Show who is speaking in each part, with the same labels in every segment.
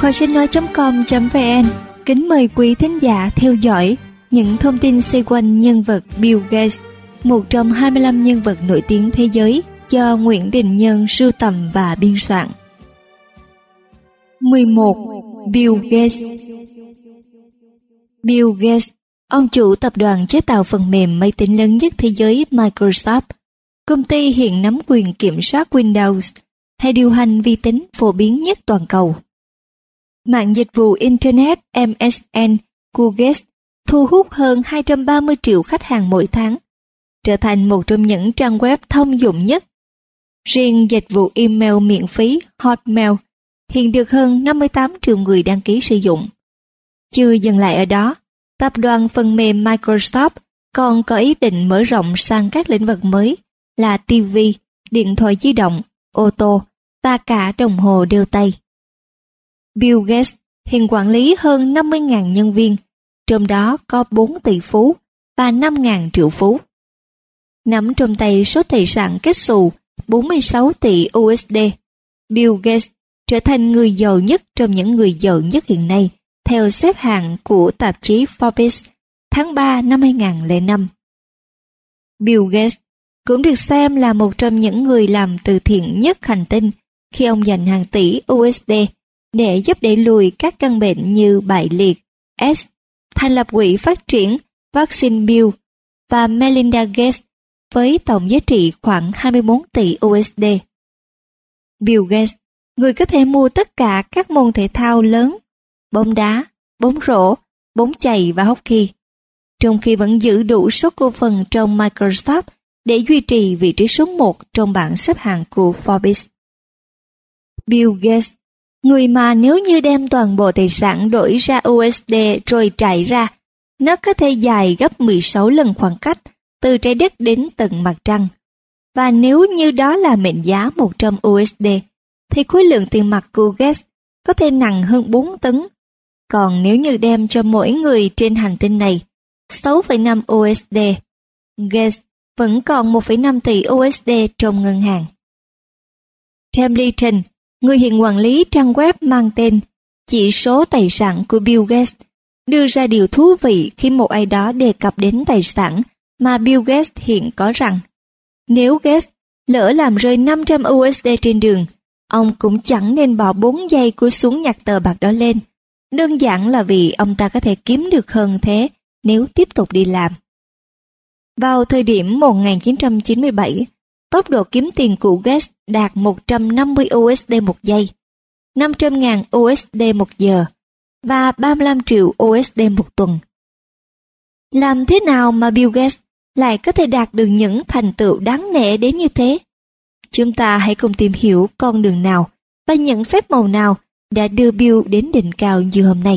Speaker 1: kho sách nói.com.vn kính mời quý thính giả theo dõi những thông tin xoay quanh nhân vật Bill Gates, một trong 25 nhân vật nổi tiếng thế giới do Nguyễn Đình Nhân sưu tầm và biên soạn. 11. Bill Gates. Bill Gates, ông chủ tập đoàn chế tạo phần mềm máy tính lớn nhất thế giới Microsoft, công ty hiện nắm quyền kiểm soát Windows hay điều hành vi tính phổ biến nhất toàn cầu. Mạng dịch vụ Internet MSN của Gates thu hút hơn 230 triệu khách hàng mỗi tháng, trở thành một trong những trang web thông dụng nhất. Riêng dịch vụ email miễn phí Hotmail hiện được hơn 58 triệu người đăng ký sử dụng. Chưa dừng lại ở đó, tập đoàn phần mềm Microsoft còn có ý định mở rộng sang các lĩnh vực mới là TV, điện thoại di động, ô tô và cả đồng hồ đeo tay. Bill Gates hiện quản lý hơn 50.000 nhân viên, trong đó có 4 tỷ phú và 5.000 triệu phú. Nắm trong tay số tài sản kết xù 46 tỷ USD, Bill Gates trở thành người giàu nhất trong những người giàu nhất hiện nay theo xếp hạng của tạp chí Forbes tháng 3 năm 2005. Bill Gates cũng được xem là một trong những người làm từ thiện nhất hành tinh khi ông dành hàng tỷ USD để giúp đẩy lùi các căn bệnh như bại liệt, AIDS, thành lập quỹ phát triển vaccine Bill và Melinda Gates với tổng giá trị khoảng 24 tỷ USD. Bill Gates, người có thể mua tất cả các môn thể thao lớn, bóng đá, bóng rổ, bóng chày và hockey, trong khi vẫn giữ đủ số cổ phần trong Microsoft để duy trì vị trí số 1 trong bảng xếp hạng của Forbes. Bill Gates, người mà nếu như đem toàn bộ tài sản đổi ra USD rồi trải ra, nó có thể dài gấp 16 lần khoảng cách từ trái đất đến tận mặt trăng. Và nếu như đó là mệnh giá 100 USD, thì khối lượng tiền mặt của Gates có thể nặng hơn 4 tấn. Còn nếu như đem cho mỗi người trên hành tinh này 6,5 USD, Gates vẫn còn 1,5 tỷ USD trong ngân hàng. Templeton, người hiện quản lý trang web mang tên Chỉ số tài sản của Bill Gates, đưa ra điều thú vị khi một ai đó đề cập đến tài sản mà Bill Gates hiện có rằng nếu Gates lỡ làm rơi 500 USD trên đường, ông cũng chẳng nên bỏ 4 giây cúi xuống nhặt tờ bạc đó lên, đơn giản là vì ông ta có thể kiếm được hơn thế nếu tiếp tục đi làm. Vào thời điểm 1997, tốc độ kiếm tiền của Gates đạt 150 USD một giây, 500.000 USD một giờ và 35 triệu USD một tuần. Làm thế nào mà Bill Gates lại có thể đạt được những thành tựu đáng nể đến như thế? Chúng ta hãy cùng tìm hiểu con đường nào và những phép màu nào đã đưa Bill đến đỉnh cao như hôm nay.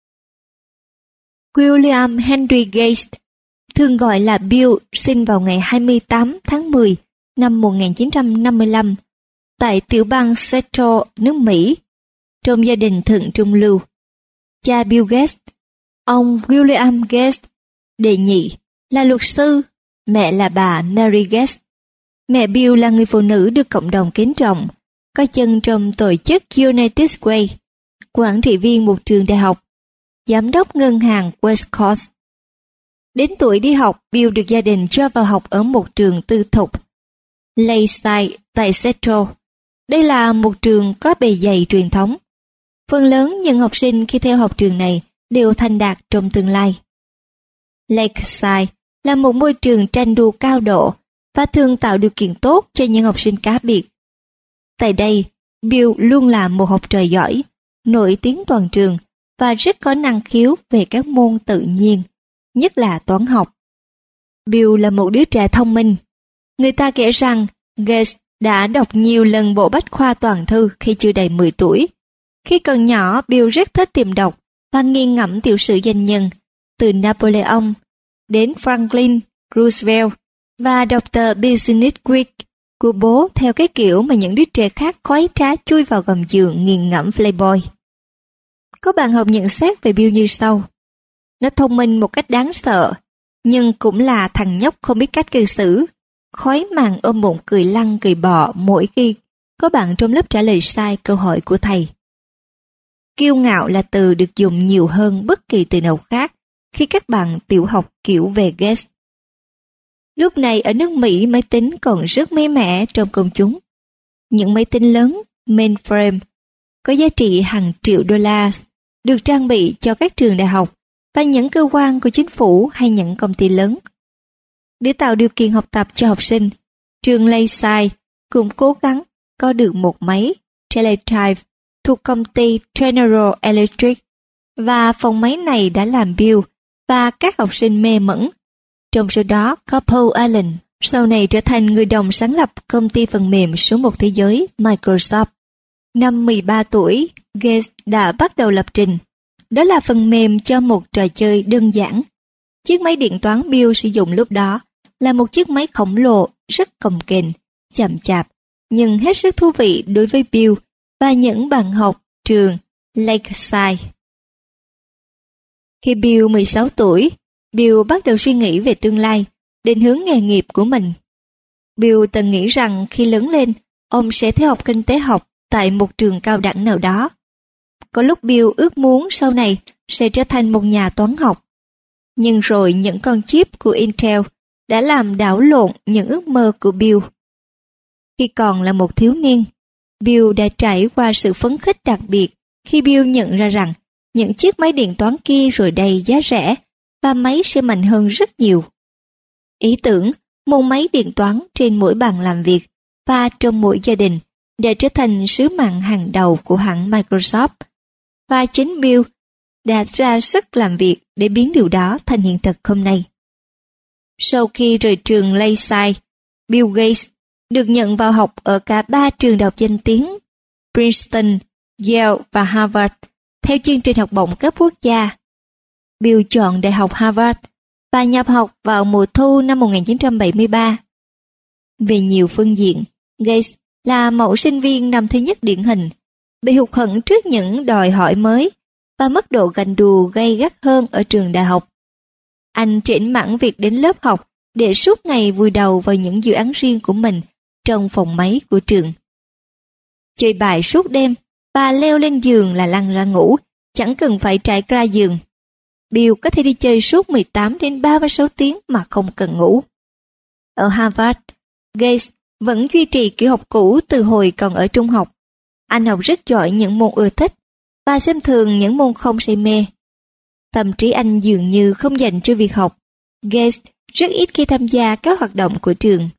Speaker 1: William Henry Gates, thường gọi là Bill, sinh vào ngày 28 tháng 10 năm 1955 tại tiểu bang Seattle, nước Mỹ, trong gia đình thượng trung lưu. Cha Bill Gates, ông William Gates đệ nhị, là luật sư, mẹ là bà Mary Gates. Mẹ Bill là người phụ nữ được cộng đồng kính trọng, có chân trong tổ chức United Way, quản trị viên một trường đại học, giám đốc ngân hàng West Coast. Đến tuổi đi học, Bill được gia đình cho vào học ở một trường tư thục, Lakeside tại Seattle. Đây là một trường có bề dày truyền thống. Phần lớn những học sinh khi theo học trường này đều thành đạt trong tương lai. Lakeside là một môi trường tranh đua cao độ và thường tạo điều kiện tốt cho những học sinh cá biệt. Tại đây, Bill luôn là một học trò giỏi, nổi tiếng toàn trường và rất có năng khiếu về các môn tự nhiên, nhất là toán học. Bill là một đứa trẻ thông minh. Người ta kể rằng Gates đã đọc nhiều lần bộ bách khoa toàn thư khi chưa đầy 10 tuổi. Khi còn nhỏ, Bill rất thích tìm đọc và nghiền ngẫm tiểu sử danh nhân, từ Napoleon đến Franklin Roosevelt, và đọc tờ Business Week của bố theo cái kiểu mà những đứa trẻ khác khoái trá chui vào gầm giường nghiền ngẫm Playboy. Có bạn học nhận xét về Bill như sau: nó thông minh một cách đáng sợ, nhưng cũng là thằng nhóc không biết cách cư xử, khói màng ôm bụng cười lăn cười bò mỗi khi có bạn trong lớp trả lời sai câu hỏi của thầy. Kiêu ngạo là từ được dùng nhiều hơn bất kỳ từ nào khác khi các bạn tiểu học kiểu về Gates. Lúc này ở nước Mỹ máy tính còn rất mới mẻ trong công chúng. Những máy tính lớn, mainframe, có giá trị hàng triệu đô la, được trang bị cho các trường đại học và những cơ quan của chính phủ hay những công ty lớn. Để tạo điều kiện học tập cho học sinh, trường Lakeside cũng cố gắng có được một máy teletype thuộc công ty General Electric, và phòng máy này đã làm Bill và các học sinh mê mẩn. Trong số đó có Paul Allen, sau này trở thành người đồng sáng lập công ty phần mềm số 1 thế giới Microsoft. Năm 13 tuổi, Gates đã bắt đầu lập trình. Đó là phần mềm cho một trò chơi đơn giản. Chiếc máy điện toán Bill sử dụng lúc đó là một chiếc máy khổng lồ rất cồng kềnh, chậm chạp, nhưng hết sức thú vị đối với Bill và những bạn học trường Lakeside. Khi Bill 16 tuổi, Bill bắt đầu suy nghĩ về tương lai, định hướng nghề nghiệp của mình. Bill từng nghĩ rằng khi lớn lên, ông sẽ theo học kinh tế học tại một trường cao đẳng nào đó. Có lúc Bill ước muốn sau này sẽ trở thành một nhà toán học. Nhưng rồi những con chip của Intel đã làm đảo lộn những ước mơ của Bill. Khi còn là một thiếu niên, Bill đã trải qua sự phấn khích đặc biệt khi Bill nhận ra rằng những chiếc máy điện toán kia rồi đây giá rẻ và máy sẽ mạnh hơn rất nhiều. Ý tưởng một máy điện toán trên mỗi bàn làm việc và trong mỗi gia đình đã trở thành sứ mạng hàng đầu của hãng Microsoft, và chính Bill đã ra sức làm việc để biến điều đó thành hiện thực hôm nay. Sau khi rời trường Lakeside, Bill Gates được nhận vào học ở cả 3 trường đại học danh tiếng, Princeton, Yale và Harvard, theo chương trình học bổng cấp quốc gia. Bill chọn Đại học Harvard và nhập học vào mùa thu năm 1973. Về nhiều phương diện, Gates là mẫu sinh viên năm thứ nhất điển hình, bị hụt hẫng trước những đòi hỏi mới và mức độ ganh đua gay gắt hơn ở trường đại học. Anh trĩnh mãn việc đến lớp học để suốt ngày vùi đầu vào những dự án riêng của mình trong phòng máy của trường. Chơi bài suốt đêm và leo lên giường là lăn ra ngủ, chẳng cần phải trải ra giường. Bill có thể đi chơi suốt 18 đến 36 tiếng mà không cần ngủ. Ở Harvard, Gates vẫn duy trì kiểu học cũ từ hồi còn ở trung học. Anh học rất giỏi những môn ưa thích và xem thường những môn không say mê. Tâm trí anh dường như không dành cho việc học. Gates rất ít khi tham gia các hoạt động của trường.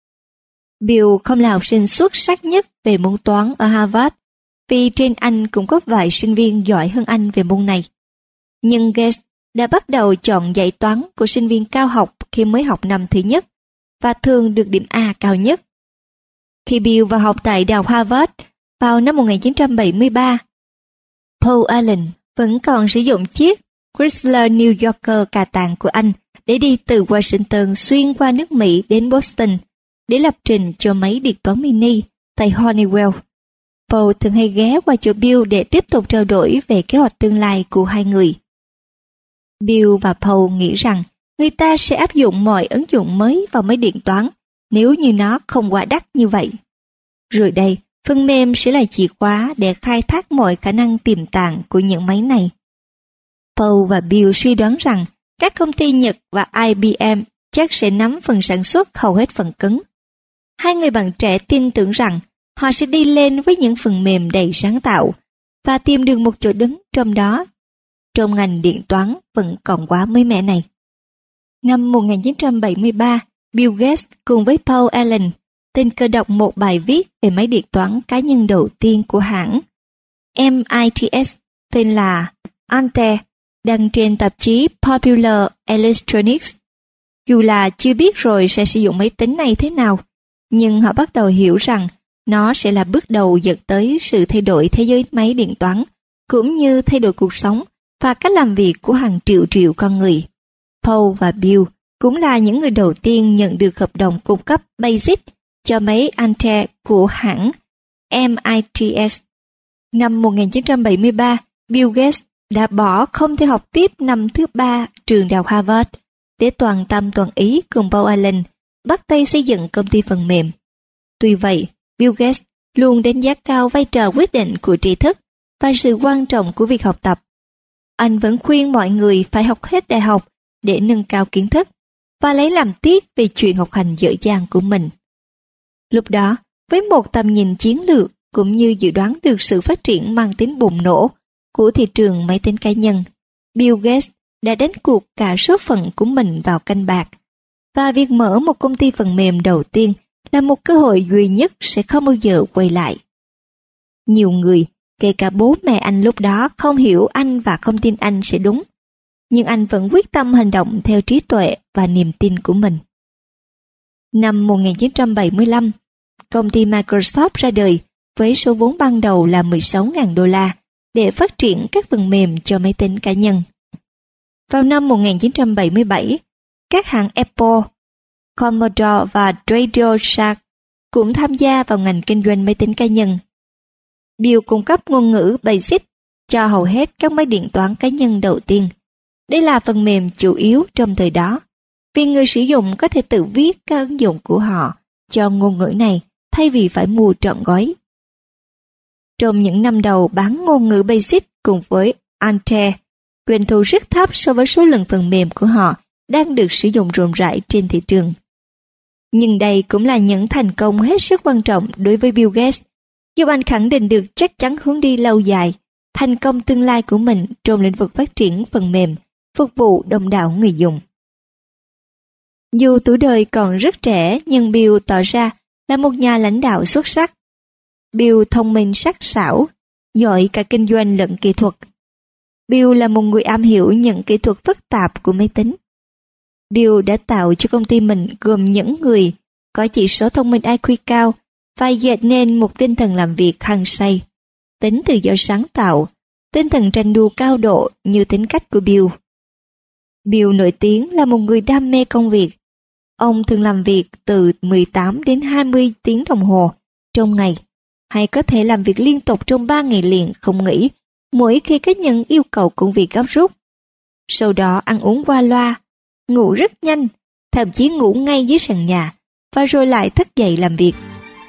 Speaker 1: Bill không là học sinh xuất sắc nhất về môn toán ở Harvard, vì trên anh cũng có vài sinh viên giỏi hơn anh về môn này. Nhưng Gates đã bắt đầu chọn dạy toán của sinh viên cao học khi mới học năm thứ nhất, và thường được điểm A cao nhất. Khi Bill vào học tại Đại học Harvard vào năm 1973, Paul Allen vẫn còn sử dụng chiếc Chrysler New Yorker cà tàng của anh để đi từ Washington xuyên qua nước Mỹ đến Boston để lập trình cho máy điện toán mini tại Honeywell. Paul thường hay ghé qua chỗ Bill để tiếp tục trao đổi về kế hoạch tương lai của hai người. Bill và Paul nghĩ rằng người ta sẽ áp dụng mọi ứng dụng mới vào máy điện toán nếu như nó không quá đắt như vậy. Rồi đây, phần mềm sẽ là chìa khóa để khai thác mọi khả năng tiềm tàng của những máy này. Paul và Bill suy đoán rằng các công ty Nhật và IBM chắc sẽ nắm phần sản xuất hầu hết phần cứng. Hai người bạn trẻ tin tưởng rằng họ sẽ đi lên với những phần mềm đầy sáng tạo và tìm được một chỗ đứng trong đó. Trong ngành điện toán vẫn còn quá mới mẻ này. Năm 1973, Bill Gates cùng với Paul Allen tình cờ đọc một bài viết về máy điện toán cá nhân đầu tiên của hãng MITS tên là Ante, đăng trên tạp chí Popular Electronics. Dù là chưa biết rồi sẽ sử dụng máy tính này thế nào, nhưng họ bắt đầu hiểu rằng nó sẽ là bước đầu dẫn tới sự thay đổi thế giới máy điện toán, cũng như thay đổi cuộc sống và cách làm việc của hàng triệu triệu con người. Paul và Bill cũng là những người đầu tiên nhận được hợp đồng cung cấp BASIC cho máy Ante của hãng MITS. Năm 1973, Bill Gates đã bỏ không theo học tiếp năm thứ 3 trường đại học Harvard để toàn tâm toàn ý cùng Paul Allen bắt tay xây dựng công ty phần mềm. Tuy vậy, Bill Gates luôn đánh giá cao vai trò quyết định của tri thức và sự quan trọng của việc học tập. Anh vẫn khuyên mọi người phải học hết đại học để nâng cao kiến thức và lấy làm tiếc về chuyện học hành dở dang của mình. Lúc đó, với một tầm nhìn chiến lược cũng như dự đoán được sự phát triển mang tính bùng nổ của thị trường máy tính cá nhân, Bill Gates đã đánh cuộc cả số phận của mình vào canh bạc, và việc mở một công ty phần mềm đầu tiên là một cơ hội duy nhất sẽ không bao giờ quay lại. Nhiều người, kể cả bố mẹ anh lúc đó, không hiểu anh và không tin anh sẽ đúng, nhưng anh vẫn quyết tâm hành động theo trí tuệ và niềm tin của mình. Năm 1975, công ty Microsoft ra đời với số vốn ban đầu là 16.000 đô la để phát triển các phần mềm cho máy tính cá nhân. Vào năm 1977, các hãng Apple, Commodore và Radio Shack cũng tham gia vào ngành kinh doanh máy tính cá nhân. Bill cung cấp ngôn ngữ BASIC cho hầu hết các máy điện toán cá nhân đầu tiên. Đây là phần mềm chủ yếu trong thời đó, vì người sử dụng có thể tự viết các ứng dụng của họ cho ngôn ngữ này thay vì phải mua trọn gói. Trong những năm đầu bán ngôn ngữ BASIC cùng với Altair, doanh thu rất thấp so với số lượng phần mềm của họ đang được sử dụng rộng rãi trên thị trường. Nhưng đây cũng là những thành công hết sức quan trọng đối với Bill Gates, giúp anh khẳng định được chắc chắn hướng đi lâu dài, thành công tương lai của mình trong lĩnh vực phát triển phần mềm, phục vụ đông đảo người dùng. Dù tuổi đời còn rất trẻ, nhưng Bill tỏ ra là một nhà lãnh đạo xuất sắc. Bill thông minh sắc sảo, giỏi cả kinh doanh lẫn kỹ thuật. Bill là một người am hiểu những kỹ thuật phức tạp của máy tính. Bill đã tạo cho công ty mình gồm những người có chỉ số thông minh IQ cao và dệt nên một tinh thần làm việc hăng say, tính tự do sáng tạo, tinh thần tranh đua cao độ như tính cách của Bill. Bill nổi tiếng là một người đam mê công việc. Ông thường làm việc từ 18 đến 20 tiếng đồng hồ trong ngày, hay có thể làm việc liên tục trong 3 ngày liền không nghỉ, mỗi khi có những yêu cầu công việc gấp rút. Sau đó ăn uống qua loa, ngủ rất nhanh, thậm chí ngủ ngay dưới sàn nhà, và rồi lại thức dậy làm việc.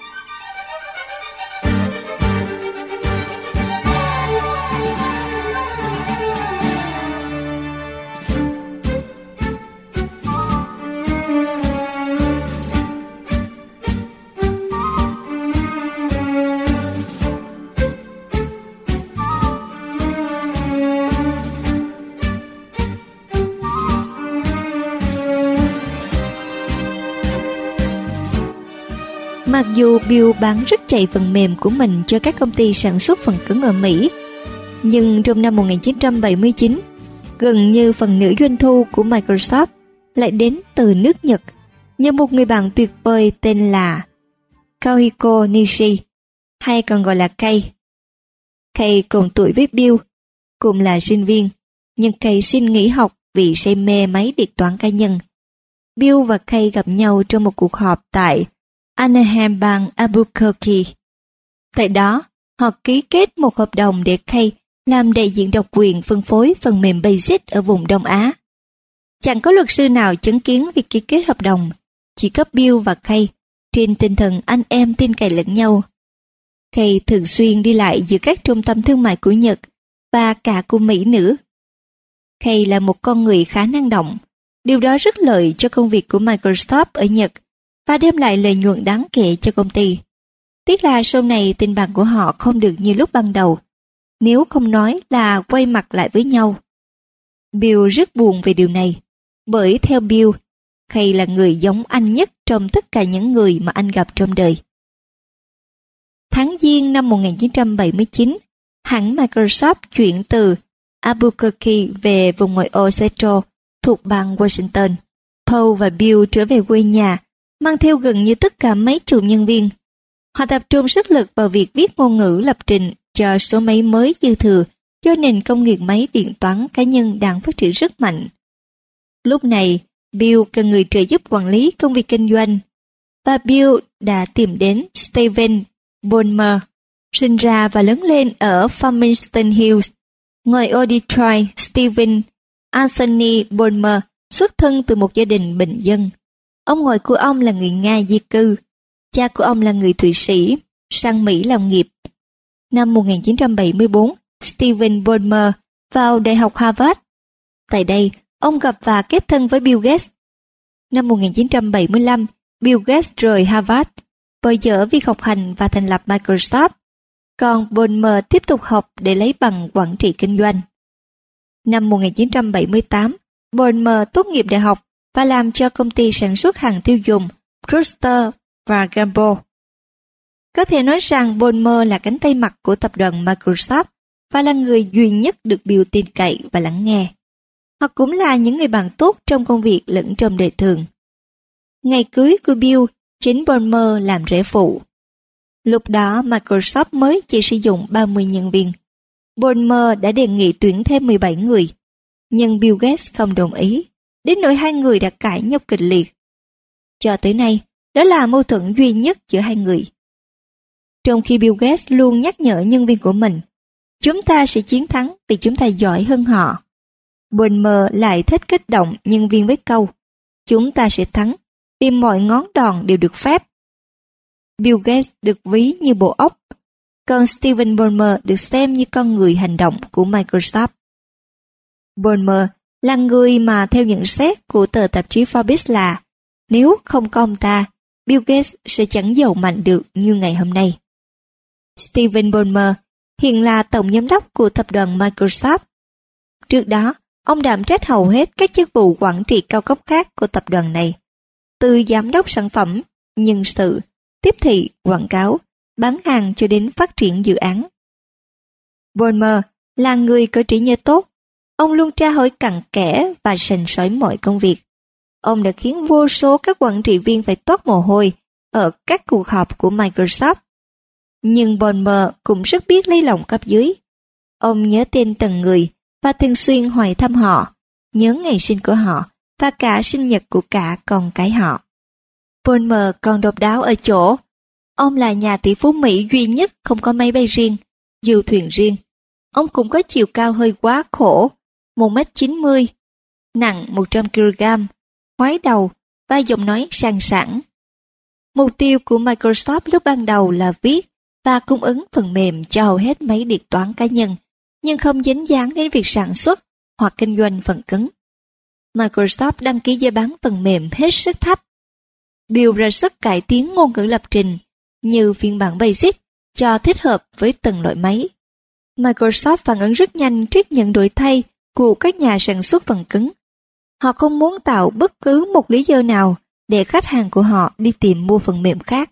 Speaker 1: Mặc dù Bill bán rất chạy phần mềm của mình cho các công ty sản xuất phần cứng ở Mỹ, nhưng trong năm 1979, gần như phần nửa doanh thu của Microsoft lại đến từ nước Nhật nhờ một người bạn tuyệt vời tên là Kaohiko Nishi, hay còn gọi là Kei. Kei cùng tuổi với Bill, cùng là sinh viên, nhưng Kei xin nghỉ học vì say mê máy điện toán cá nhân. Bill và Kei gặp nhau trong một cuộc họp tại Anaheim bang Albuquerque. Tại đó, họ ký kết một hợp đồng để Kei làm đại diện độc quyền phân phối phần mềm BASIC ở vùng Đông Á. Chẳng có luật sư nào chứng kiến việc ký kết hợp đồng, chỉ có Bill và Kei, trên tinh thần anh em tin cậy lẫn nhau. Kei thường xuyên đi lại giữa các trung tâm thương mại của Nhật và cả của Mỹ nữa. Kei là một con người khá năng động, điều đó rất lợi cho công việc của Microsoft ở Nhật và đem lại lợi nhuận đáng kể cho công ty. Tiếc là sau này tình bạn của họ không được như lúc ban đầu, nếu không nói là quay mặt lại với nhau. Bill rất buồn về điều này, bởi theo Bill, Kei là người giống anh nhất trong tất cả những người mà anh gặp trong đời. Tháng Giêng năm 1979, hãng Microsoft chuyển từ Albuquerque về vùng ngoại ô Seattle thuộc bang Washington. Paul và Bill trở về quê nhà, mang theo gần như tất cả mấy chục nhân viên. Họ tập trung sức lực vào việc viết ngôn ngữ lập trình cho số máy mới dư thừa cho nền công nghiệp máy điện toán cá nhân đang phát triển rất mạnh. Lúc này, Bill cần người trợ giúp quản lý công việc kinh doanh, và Bill đã tìm đến Steven Ballmer, sinh ra và lớn lên ở Farmington Hills. Ngoài ô Detroit, Steven Anthony Ballmer xuất thân từ một gia đình bình dân. Ông ngoại của ông là người Nga di cư, cha của ông là người Thụy Sĩ, sang Mỹ làm nghiệp. Năm 1974, Stephen Ballmer vào Đại học Harvard. Tại đây, ông gặp và kết thân với Bill Gates. Năm 1975, Bill Gates rời Harvard, bỏ dở việc học hành và thành lập Microsoft, còn Ballmer tiếp tục học để lấy bằng quản trị kinh doanh. Năm 1978, Ballmer tốt nghiệp đại học và làm cho công ty sản xuất hàng tiêu dùng Procter và Gamble. Có thể nói rằng Ballmer là cánh tay mặt của tập đoàn Microsoft và là người duy nhất được Bill tin cậy và lắng nghe. Họ cũng là những người bạn tốt trong công việc lẫn trong đời thường. Ngày cưới của Bill, chính Ballmer làm rể phụ. Lúc đó Microsoft mới chỉ sử dụng 30 nhân viên. Ballmer đã đề nghị tuyển thêm 17 người, nhưng Bill Gates không đồng ý, đến nỗi hai người đã cãi nhau kịch liệt. Cho tới nay, đó là mâu thuẫn duy nhất giữa hai người. Trong khi Bill Gates luôn nhắc nhở nhân viên của mình, chúng ta sẽ chiến thắng vì chúng ta giỏi hơn họ, Ballmer lại thích kích động nhân viên với câu, chúng ta sẽ thắng vì mọi ngón đòn đều được phép. Bill Gates được ví như bộ óc, còn Stephen Ballmer được xem như con người hành động của Microsoft. Ballmer là người mà theo nhận xét của tờ tạp chí Forbes là nếu không có ông ta, Bill Gates sẽ chẳng giàu mạnh được như ngày hôm nay. Stephen Ballmer hiện là tổng giám đốc của tập đoàn Microsoft. Trước đó, ông đảm trách hầu hết các chức vụ quản trị cao cấp khác của tập đoàn này, từ giám đốc sản phẩm, nhân sự, tiếp thị, quảng cáo, bán hàng cho đến phát triển dự án. Ballmer là người có trí nhớ tốt. Ông luôn tra hỏi cặn kẽ và sành sỏi mọi công việc. Ông đã khiến vô số các quản trị viên phải toát mồ hôi ở các cuộc họp của Microsoft. Nhưng Ballmer cũng rất biết lấy lòng cấp dưới. Ông nhớ tên từng người và thường xuyên hỏi thăm họ, nhớ ngày sinh của họ và cả sinh nhật của cả con cái họ. Ballmer còn độc đáo ở chỗ, ông là nhà tỷ phú Mỹ duy nhất không có máy bay riêng, du thuyền riêng. Ông cũng có chiều cao hơi quá khổ, 1m90, nặng 100kg, hói đầu và giọng nói sang sảng. Mục tiêu của Microsoft lúc ban đầu là viết và cung ứng phần mềm cho hầu hết máy điện toán cá nhân, nhưng không dính dáng đến việc sản xuất hoặc kinh doanh phần cứng. Microsoft đăng ký giá bán phần mềm hết sức thấp. Bill ra sức cải tiến ngôn ngữ lập trình như phiên bản Basic cho thích hợp với từng loại máy. Microsoft phản ứng rất nhanh trước những đổi thay của các nhà sản xuất phần cứng. Họ không muốn tạo bất cứ một lý do nào để khách hàng của họ đi tìm mua phần mềm khác.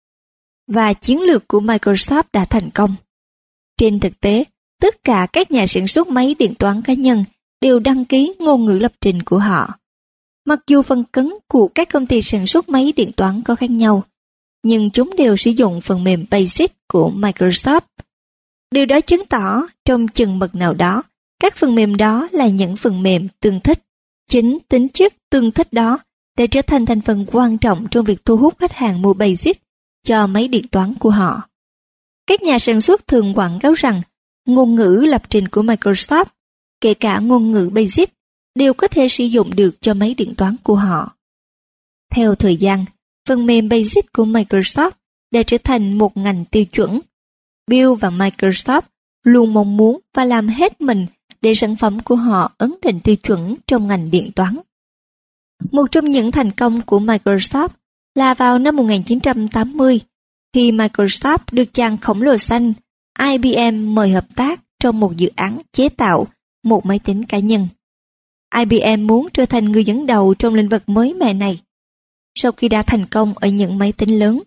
Speaker 1: Và chiến lược của Microsoft đã thành công. Trên thực tế, tất cả các nhà sản xuất máy điện toán cá nhân đều đăng ký ngôn ngữ lập trình của họ. Mặc dù phần cứng của các công ty sản xuất máy điện toán có khác nhau, nhưng chúng đều sử dụng phần mềm Basic của Microsoft. Điều đó chứng tỏ trong chừng mực nào đó, các phần mềm đó là những phần mềm tương thích. Chính tính chất tương thích đó đã trở thành thành phần quan trọng trong việc thu hút khách hàng mua Basic cho máy điện toán của họ. Các nhà sản xuất thường quảng cáo rằng ngôn ngữ lập trình của Microsoft, kể cả ngôn ngữ Basic, đều có thể sử dụng được cho máy điện toán của họ. Theo thời gian, phần mềm Basic của Microsoft đã trở thành một ngành tiêu chuẩn. Bill và Microsoft luôn mong muốn và làm hết mình để sản phẩm của họ ấn định tiêu chuẩn trong ngành điện toán. Một trong những thành công của Microsoft là vào năm 1980, khi Microsoft được chàng khổng lồ xanh IBM mời hợp tác trong một dự án chế tạo một máy tính cá nhân. IBM muốn trở thành người dẫn đầu trong lĩnh vực mới mẻ này. Sau khi đã thành công ở những máy tính lớn,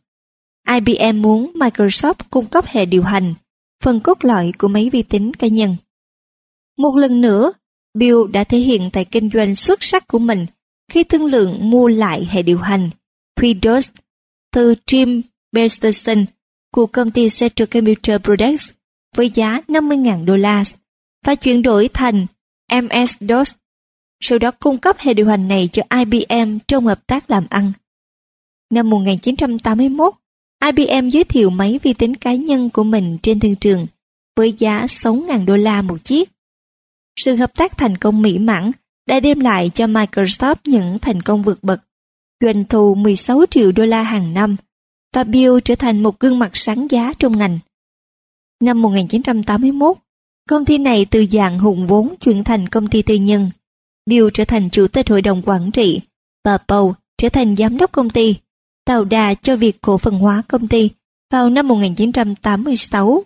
Speaker 1: IBM muốn Microsoft cung cấp hệ điều hành, phần cốt lõi của máy vi tính cá nhân. Một lần nữa, Bill đã thể hiện tài kinh doanh xuất sắc của mình khi thương lượng mua lại hệ điều hành Windows từ Tim Berners-Lee của công ty Central Computer Products với giá $50.000 và chuyển đổi thành MS-DOS, sau đó cung cấp hệ điều hành này cho IBM trong hợp tác làm ăn. Năm 1981, IBM giới thiệu máy vi tính cá nhân của mình trên thương trường với giá $6.000 một chiếc. Sự hợp tác thành công mỹ mãn đã đem lại cho Microsoft những thành công vượt bậc, doanh thu $16 triệu hàng năm, và Bill trở thành một gương mặt sáng giá trong ngành. Năm 1981, công ty này từ dạng hùng vốn chuyển thành công ty tư nhân. Bill trở thành chủ tịch hội đồng quản trị và Paul trở thành giám đốc công ty, tạo đà cho việc cổ phần hóa công ty vào năm 1986.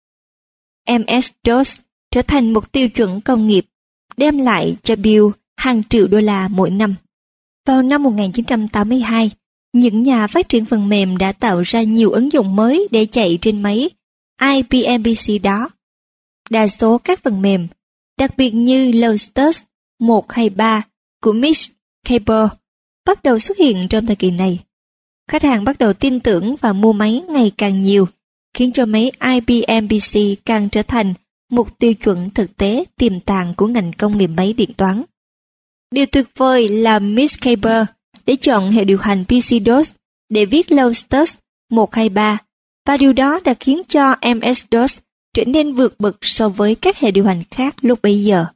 Speaker 1: MS-DOS trở thành một tiêu chuẩn công nghiệp, đem lại cho Bill hàng triệu đô la mỗi năm. Vào năm 1982, những nhà phát triển phần mềm đã tạo ra nhiều ứng dụng mới để chạy trên máy IBM PC đó. Đa số các phần mềm, đặc biệt như Lotus 1 hay 3 của Mitch Cabell, bắt đầu xuất hiện trong thời kỳ này. Khách hàng bắt đầu tin tưởng và mua máy ngày càng nhiều, khiến cho máy IBM PC càng trở thành một tiêu chuẩn thực tế tiềm tàng của ngành công nghiệp máy điện toán. Điều tuyệt vời là Mitch Cabell để chọn hệ điều hành PC-DOS để viết Lotus 1 hay 3, và điều đó đã khiến cho MS-DOS trở nên vượt bậc so với các hệ điều hành khác lúc bấy giờ.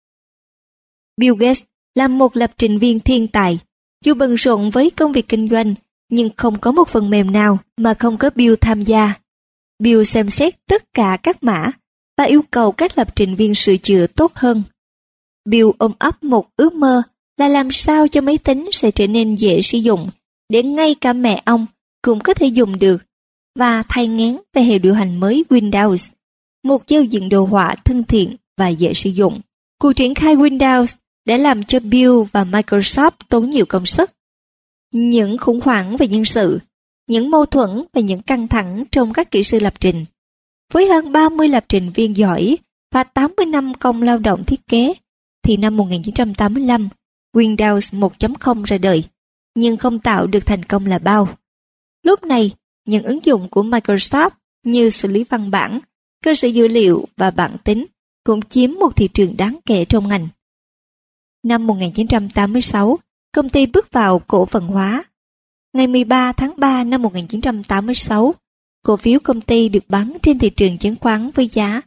Speaker 1: Bill Gates là một lập trình viên thiên tài, dù bận rộn với công việc kinh doanh, nhưng không có một phần mềm nào mà không có Bill tham gia. Bill xem xét tất cả các mã và yêu cầu các lập trình viên sửa chữa tốt hơn. Bill ôm ấp một ước mơ là làm sao cho máy tính sẽ trở nên dễ sử dụng, để ngay cả mẹ ông cũng có thể dùng được, và thay ngén về hệ điều hành mới Windows, một giao diện đồ họa thân thiện và dễ sử dụng. Cuộc triển khai Windows đã làm cho Bill và Microsoft tốn nhiều công sức. Những khủng hoảng về nhân sự, những mâu thuẫn và những căng thẳng trong các kỹ sư lập trình. Với hơn 30 lập trình viên giỏi và 80 năm công lao động thiết kế, thì năm 1985, Windows 1.0 ra đời, nhưng không tạo được thành công là bao. Lúc này, những ứng dụng của Microsoft như xử lý văn bản, cơ sở dữ liệu và bản tính cũng chiếm một thị trường đáng kể trong ngành. Năm 1986, công ty bước vào cổ phần hóa. Ngày 13 tháng 3 năm 1986, cổ phiếu công ty được bán trên thị trường chứng khoán với giá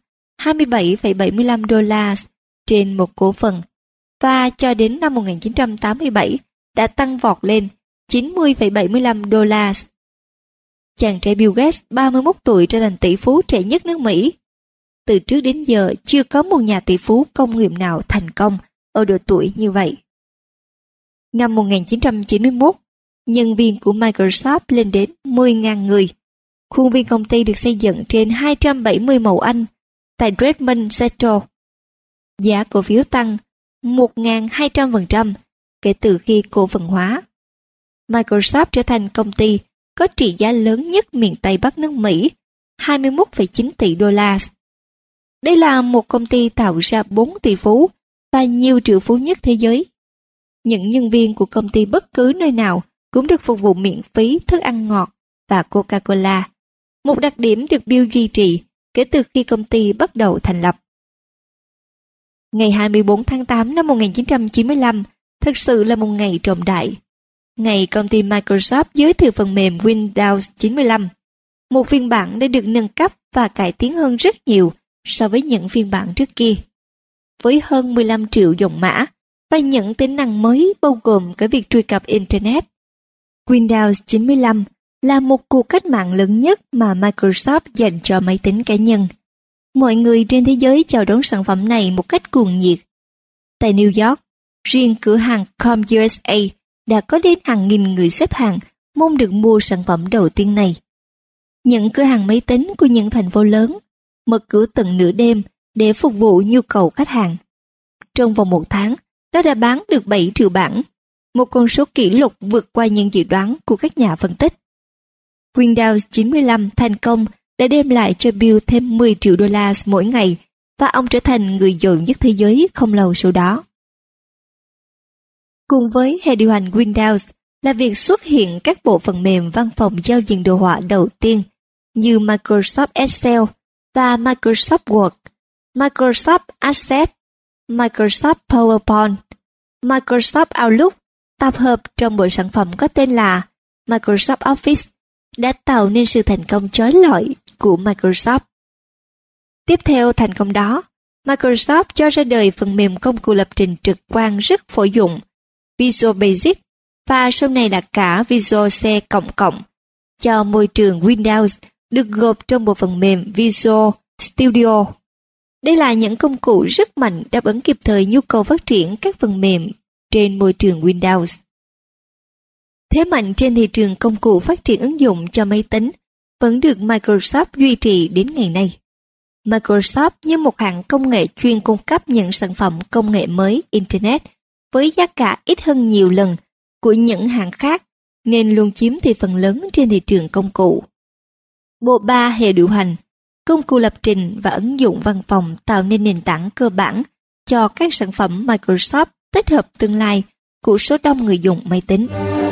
Speaker 1: 27,75 đô la trên một cổ phần, và cho đến năm 1987 đã tăng vọt lên 90,75 đô la. Chàng trai Bill Gates 31 tuổi trở thành tỷ phú trẻ nhất nước Mỹ. Từ trước đến giờ chưa có một nhà tỷ phú công nghiệp nào thành công ở độ tuổi như vậy. Năm 1991, nhân viên của Microsoft lên đến 10.000 người. Khuôn viên công ty được xây dựng trên 270 mẫu Anh tại Redmond Seattle. Giá cổ phiếu tăng 1.200% kể từ khi cổ phần hóa. Microsoft trở thành công ty có trị giá lớn nhất miền Tây Bắc nước Mỹ, 21,9 tỷ đô la. Đây là một công ty tạo ra 4 tỷ phú và nhiều triệu phú nhất thế giới. Những nhân viên của công ty bất cứ nơi nào cũng được phục vụ miễn phí thức ăn ngọt và Coca-Cola, một đặc điểm được Bill duy trì kể từ khi công ty bắt đầu thành lập. Ngày 24 tháng 8 năm 1995 thực sự là một ngày trọng đại. Ngày công ty Microsoft giới thiệu phần mềm Windows 95, một phiên bản đã được nâng cấp và cải tiến hơn rất nhiều so với những phiên bản trước kia. Với hơn 15 triệu dòng mã và những tính năng mới bao gồm cả việc truy cập Internet, Windows 95 là một cuộc cách mạng lớn nhất mà Microsoft dành cho máy tính cá nhân. Mọi người trên thế giới chào đón sản phẩm này một cách cuồng nhiệt. Tại New York, riêng cửa hàng CommUSA đã có đến hàng nghìn người xếp hàng mong được mua sản phẩm đầu tiên này. Những cửa hàng máy tính của những thành phố lớn mở cửa tận nửa đêm để phục vụ nhu cầu khách hàng. Trong vòng một tháng, nó đã bán được 7 triệu bản, một con số kỷ lục vượt qua những dự đoán của các nhà phân tích. Windows 95 thành công đã đem lại cho Bill thêm 10 triệu đô la mỗi ngày, và ông trở thành người giàu nhất thế giới không lâu sau đó. Cùng với hệ điều hành Windows là việc xuất hiện các bộ phần mềm văn phòng giao diện đồ họa đầu tiên như Microsoft Excel và Microsoft Word, Microsoft Access, Microsoft PowerPoint, Microsoft Outlook tập hợp trong bộ sản phẩm có tên là Microsoft Office đã tạo nên sự thành công chói lọi của Microsoft. Tiếp theo thành công đó, Microsoft cho ra đời phần mềm công cụ lập trình trực quan rất phổ dụng, Visual Basic, và sau này là cả Visual C++, cho môi trường Windows được gộp trong bộ phần mềm Visual Studio. Đây là những công cụ rất mạnh đáp ứng kịp thời nhu cầu phát triển các phần mềm trên môi trường Windows. Thế mạnh trên thị trường công cụ phát triển ứng dụng cho máy tính vẫn được Microsoft duy trì đến ngày nay. Microsoft như một hãng công nghệ chuyên cung cấp những sản phẩm công nghệ mới Internet với giá cả ít hơn nhiều lần của những hãng khác nên luôn chiếm thị phần lớn trên thị trường công cụ. Bộ ba hệ điều hành, công cụ lập trình và ứng dụng văn phòng tạo nên nền tảng cơ bản cho các sản phẩm Microsoft tích hợp tương lai của số đông người dùng máy tính.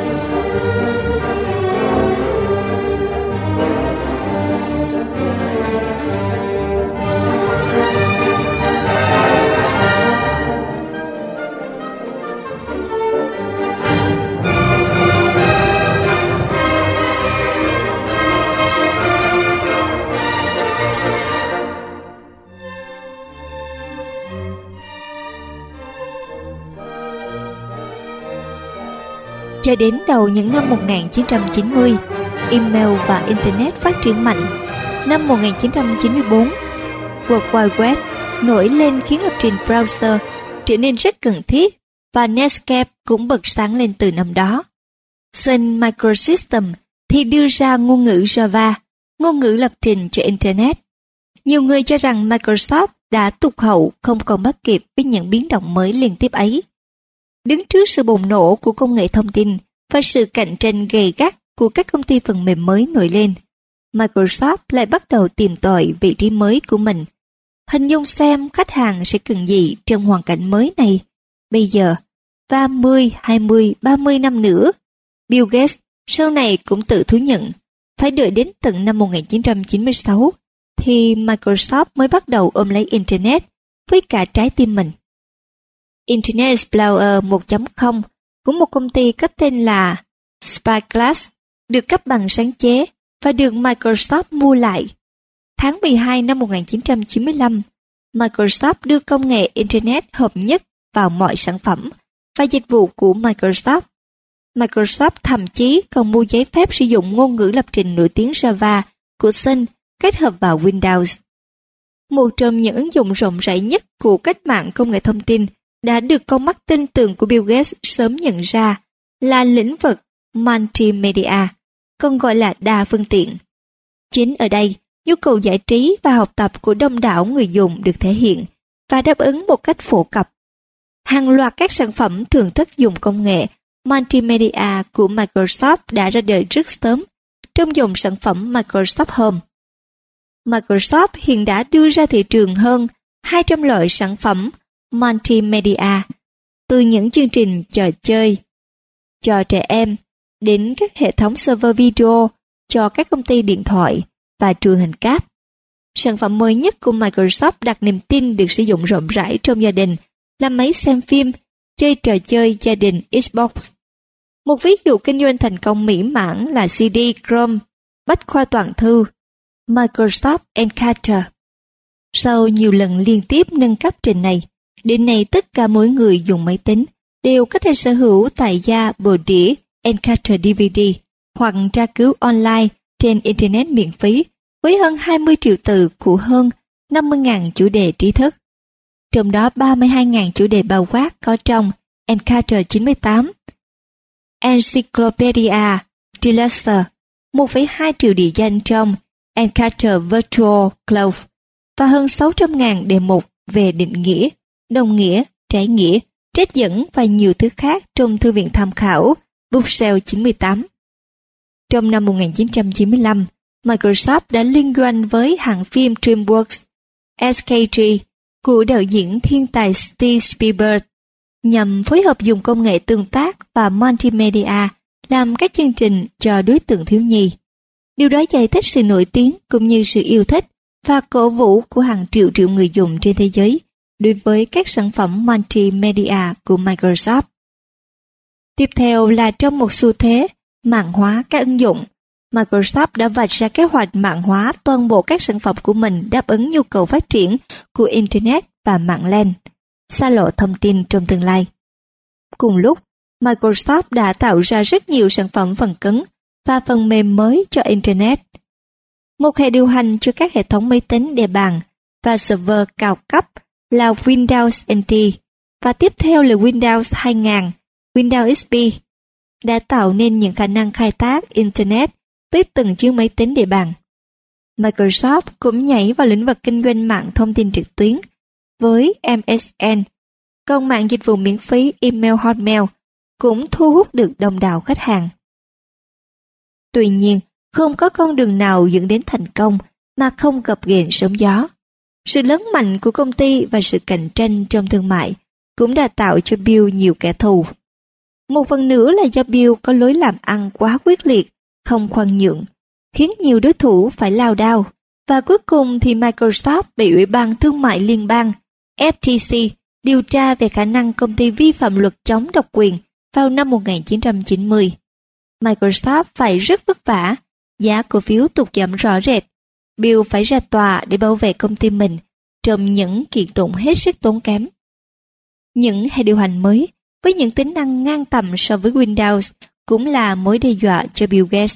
Speaker 1: Cho đến đầu những năm 1990, email và Internet phát triển mạnh. Năm 1994, World Wide Web nổi lên khiến lập trình browser trở nên rất cần thiết và Netscape cũng bật sáng lên từ năm đó. Sun Microsystems thì đưa ra ngôn ngữ Java, ngôn ngữ lập trình cho Internet. Nhiều người cho rằng Microsoft đã tụt hậu không còn bắt kịp với những biến động mới liên tiếp ấy. Đứng trước sự bùng nổ của công nghệ thông tin và sự cạnh tranh gay gắt của các công ty phần mềm mới nổi lên, Microsoft lại bắt đầu tìm tòi vị trí mới của mình. Hình dung xem khách hàng sẽ cần gì trong hoàn cảnh mới này. Bây giờ, 30, 20, 30 năm nữa, Bill Gates sau này cũng tự thú nhận phải đợi đến tận năm 1996 thì Microsoft mới bắt đầu ôm lấy Internet với cả trái tim mình. Internet Explorer 1.0 của một công ty có tên là Spyglass được cấp bằng sáng chế và được Microsoft mua lại. Tháng 12 năm 1995, Microsoft đưa công nghệ Internet hợp nhất vào mọi sản phẩm và dịch vụ của Microsoft. Microsoft thậm chí còn mua giấy phép sử dụng ngôn ngữ lập trình nổi tiếng Java của Sun kết hợp vào Windows. Một trong những ứng dụng rộng rãi nhất của cách mạng công nghệ thông tin đã được con mắt tinh tường của Bill Gates sớm nhận ra là lĩnh vực multimedia, còn gọi là đa phương tiện. Chính ở đây, nhu cầu giải trí và học tập của đông đảo người dùng được thể hiện và đáp ứng một cách phổ cập. Hàng loạt các sản phẩm thưởng thức dùng công nghệ multimedia của Microsoft đã ra đời rất sớm trong dòng sản phẩm Microsoft Home. Microsoft hiện đã đưa ra thị trường hơn 200 loại sản phẩm multimedia, từ những chương trình trò chơi, trò trẻ em, đến các hệ thống server video cho các công ty điện thoại và truyền hình cáp. Sản phẩm mới nhất của Microsoft đặt niềm tin được sử dụng rộng rãi trong gia đình là máy xem phim, chơi trò chơi gia đình Xbox. Một ví dụ kinh doanh thành công mỹ mãn là CD-ROM, bách khoa toàn thư, Microsoft Encarta. Sau nhiều lần liên tiếp nâng cấp trình này, đến nay tất cả mỗi người dùng máy tính đều có thể sở hữu tại gia bộ đĩa Encarta DVD hoặc tra cứu online trên Internet miễn phí với hơn 20 triệu từ của hơn 50.000 chủ đề trí thức. Trong đó 32.000 chủ đề bao quát có trong Encarta 98, Encyclopedia Deluxe, 1,2 triệu địa danh trong Encarta Virtual Cloud và hơn 600.000 đề mục về định nghĩa, đồng nghĩa, trái nghĩa, trích dẫn và nhiều thứ khác trong thư viện tham khảo Bookshelf 98. Trong năm 1995, Microsoft đã liên doanh với hãng phim DreamWorks SKG của đạo diễn thiên tài Steven Spielberg nhằm phối hợp dùng công nghệ tương tác và multimedia làm các chương trình cho đối tượng thiếu nhi. Điều đó giải thích sự nổi tiếng cũng như sự yêu thích và cổ vũ của hàng triệu triệu người dùng trên thế giới đối với các sản phẩm multimedia của Microsoft. Tiếp theo là trong một xu thế mạng hóa các ứng dụng, Microsoft đã vạch ra kế hoạch mạng hóa toàn bộ các sản phẩm của mình đáp ứng nhu cầu phát triển của Internet và mạng LAN, xa lộ thông tin trong tương lai. Cùng lúc, Microsoft đã tạo ra rất nhiều sản phẩm phần cứng và phần mềm mới cho Internet. một hệ điều hành cho các hệ thống máy tính đề bàn và server cao cấp là Windows NT, và tiếp theo là Windows 2000, Windows XP, đã tạo nên những khả năng khai thác Internet tới từng chiếc máy tính đề bàn. Microsoft cũng nhảy vào lĩnh vực kinh doanh mạng thông tin trực tuyến với MSN, còn mạng dịch vụ miễn phí email Hotmail cũng thu hút được đông đảo khách hàng. Tuy nhiên, không có con đường nào dẫn đến thành công mà không gập ghềnh sóng gió. Sự lớn mạnh của công ty và sự cạnh tranh trong thương mại cũng đã tạo cho Bill nhiều kẻ thù. Một phần nữa là do Bill có lối làm ăn quá quyết liệt, không khoan nhượng, khiến nhiều đối thủ phải lao đao. Và cuối cùng thì Microsoft bị Ủy ban Thương mại Liên bang FTC điều tra về khả năng công ty vi phạm luật chống độc quyền vào năm 1990. Microsoft phải rất vất vả, giá cổ phiếu tụt giảm rõ rệt. Bill phải ra tòa để bảo vệ công ty mình trong những kiện tụng hết sức tốn kém. Những hệ điều hành mới với những tính năng ngang tầm so với Windows cũng là mối đe dọa cho Bill Gates.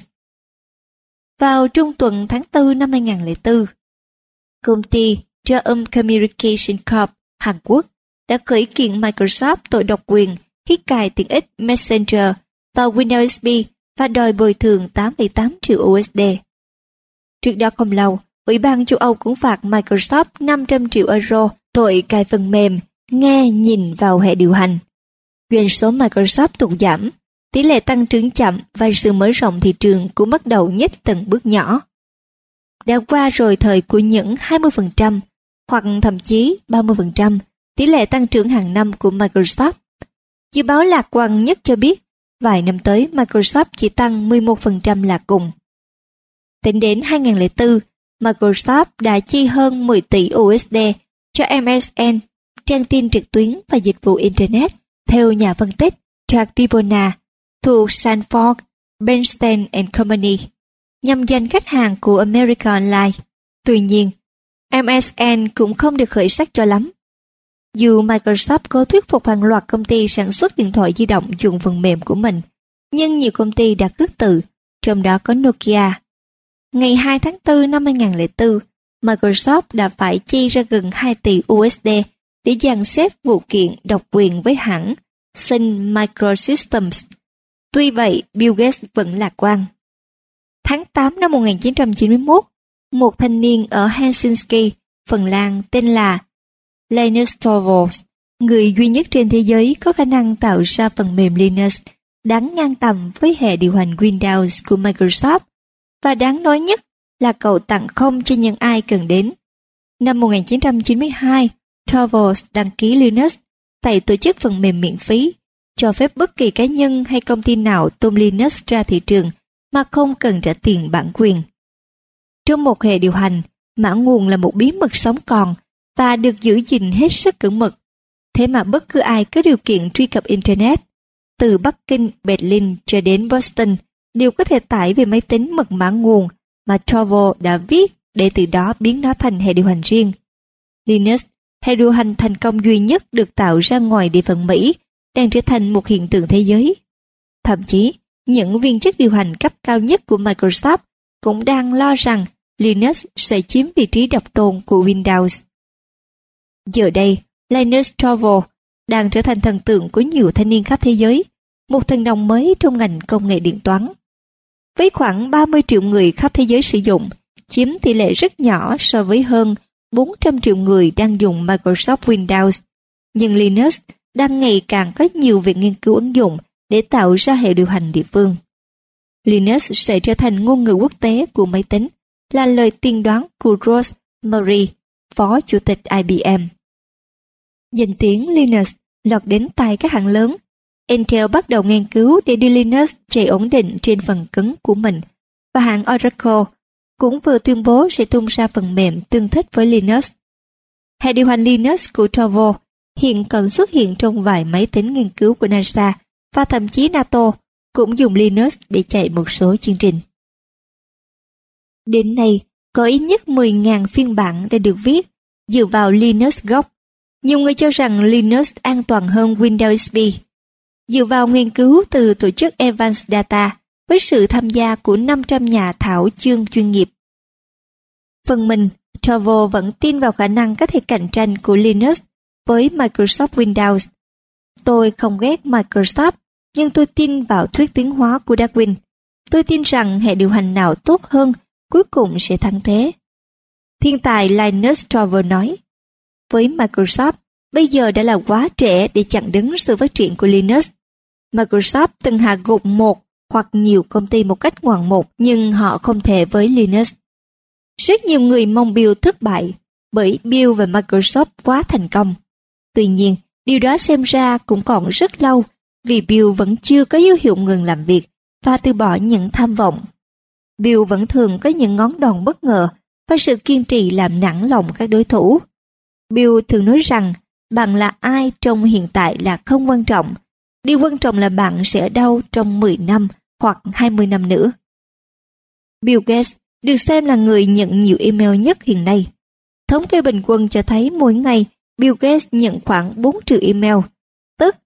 Speaker 1: Vào trung tuần tháng 4 năm 2004, công ty Triumph Communication Corp Hàn Quốc đã khởi kiện Microsoft tội độc quyền khi cài tiện ích Messenger vào Windows XP và đòi bồi thường 8,8 triệu USD. Trước đó không lâu, Ủy ban châu Âu cũng phạt Microsoft 500 triệu euro tội cài phần mềm nghe nhìn vào hệ điều hành. Doanh số Microsoft tụt giảm, tỷ lệ tăng trưởng chậm và sự mở rộng thị trường cũng bắt đầu nhích từng bước nhỏ. Đã qua rồi thời của những 20% hoặc thậm chí 30% tỷ lệ tăng trưởng hàng năm của Microsoft. Dự báo lạc quan nhất cho biết vài năm tới Microsoft chỉ tăng 11% là cùng. Tính đến 2004, Microsoft đã chi hơn 10 tỷ USD cho MSN, trang tin trực tuyến và dịch vụ Internet, theo nhà phân tích Jack Dibona thuộc Sanford Bernstein and Company, nhằm giành khách hàng của America Online. Tuy nhiên, MSN cũng không được khởi sắc cho lắm. Dù Microsoft có thuyết phục hàng loạt công ty sản xuất điện thoại di động dùng phần mềm của mình, nhưng nhiều công ty đã khước từ, trong đó có Nokia. Ngày 2 tháng 4 năm 2004, Microsoft đã phải chi ra gần 2 tỷ USD để dàn xếp vụ kiện độc quyền với hãng Sun Microsystems. Tuy vậy, Bill Gates vẫn lạc quan. Tháng 8 năm 1991, một thanh niên ở Helsinki, Phần Lan tên là Linus Torvalds, người duy nhất trên thế giới có khả năng tạo ra phần mềm Linux đáng ngang tầm với hệ điều hành Windows của Microsoft, và đáng nói nhất là cậu tặng không cho những ai cần đến. Năm 1992, Torvalds đăng ký Linux tại tổ chức phần mềm miễn phí, cho phép bất kỳ cá nhân hay công ty nào tung Linux ra thị trường mà không cần trả tiền bản quyền. Trong một hệ điều hành, mã nguồn là một bí mật sống còn và được giữ gìn hết sức cẩn mật. Thế mà bất cứ ai có điều kiện truy cập Internet, từ Bắc Kinh, Berlin cho đến Boston, đều có thể tải về máy tính mật mã nguồn mà Torvalds đã viết để từ đó biến nó thành hệ điều hành riêng. Linux, hệ điều hành thành công duy nhất được tạo ra ngoài địa phận Mỹ, đang trở thành một hiện tượng thế giới. Thậm chí, những viên chức điều hành cấp cao nhất của Microsoft cũng đang lo rằng Linux sẽ chiếm vị trí độc tôn của Windows. Giờ đây, Linus Torvalds đang trở thành thần tượng của nhiều thanh niên khắp thế giới, một thần đồng mới trong ngành công nghệ điện toán. Với khoảng 30 triệu người khắp thế giới sử dụng, chiếm tỷ lệ rất nhỏ so với hơn 400 triệu người đang dùng Microsoft Windows, nhưng Linux đang ngày càng có nhiều việc nghiên cứu ứng dụng để tạo ra hệ điều hành địa phương. Linux sẽ trở thành ngôn ngữ quốc tế của máy tính, là lời tiên đoán của Ross Murray, phó chủ tịch IBM. Danh tiếng Linux lọt đến tai các hãng lớn. Intel bắt đầu nghiên cứu để đưa Linux chạy ổn định trên phần cứng của mình, và hãng Oracle cũng vừa tuyên bố sẽ tung ra phần mềm tương thích với Linux. Hệ điều hành Linux của Torvalds hiện còn xuất hiện trong vài máy tính nghiên cứu của NASA, và thậm chí NATO cũng dùng Linux để chạy một số chương trình. Đến nay, có ít nhất 10.000 phiên bản đã được viết dựa vào Linux gốc. Nhiều người cho rằng Linux an toàn hơn Windows XP. Dựa vào nghiên cứu từ tổ chức Advanced Data với sự tham gia của 500 nhà thảo chương chuyên nghiệp, Phần mình, Torvalds vẫn tin vào khả năng có thể cạnh tranh của Linux với Microsoft Windows. Tôi không ghét Microsoft, nhưng tôi tin vào thuyết tiến hóa của Darwin. Tôi tin rằng hệ điều hành nào tốt hơn cuối cùng sẽ thắng thế. Thiên tài Linus Torvalds nói, với Microsoft, bây giờ đã là quá trễ để chặn đứng sự phát triển của Linux. Microsoft từng hạ gục một hoặc nhiều công ty một cách ngoạn mục, nhưng họ không thể với Linux. Rất nhiều người mong Bill thất bại, bởi Bill và Microsoft quá thành công. Tuy nhiên, điều đó xem ra cũng còn rất lâu, vì Bill vẫn chưa có dấu hiệu ngừng làm việc và từ bỏ những tham vọng. Bill vẫn thường có những ngón đòn bất ngờ và sự kiên trì làm nản lòng các đối thủ. Bill thường nói rằng bạn là ai trong hiện tại là không quan trọng. Điều quan trọng là bạn sẽ ở đâu trong 10 năm hoặc 20 năm nữa. Bill Gates được xem là người nhận nhiều email nhất hiện nay. Thống kê bình quân cho thấy mỗi ngày Bill Gates nhận khoảng 4 triệu email, tức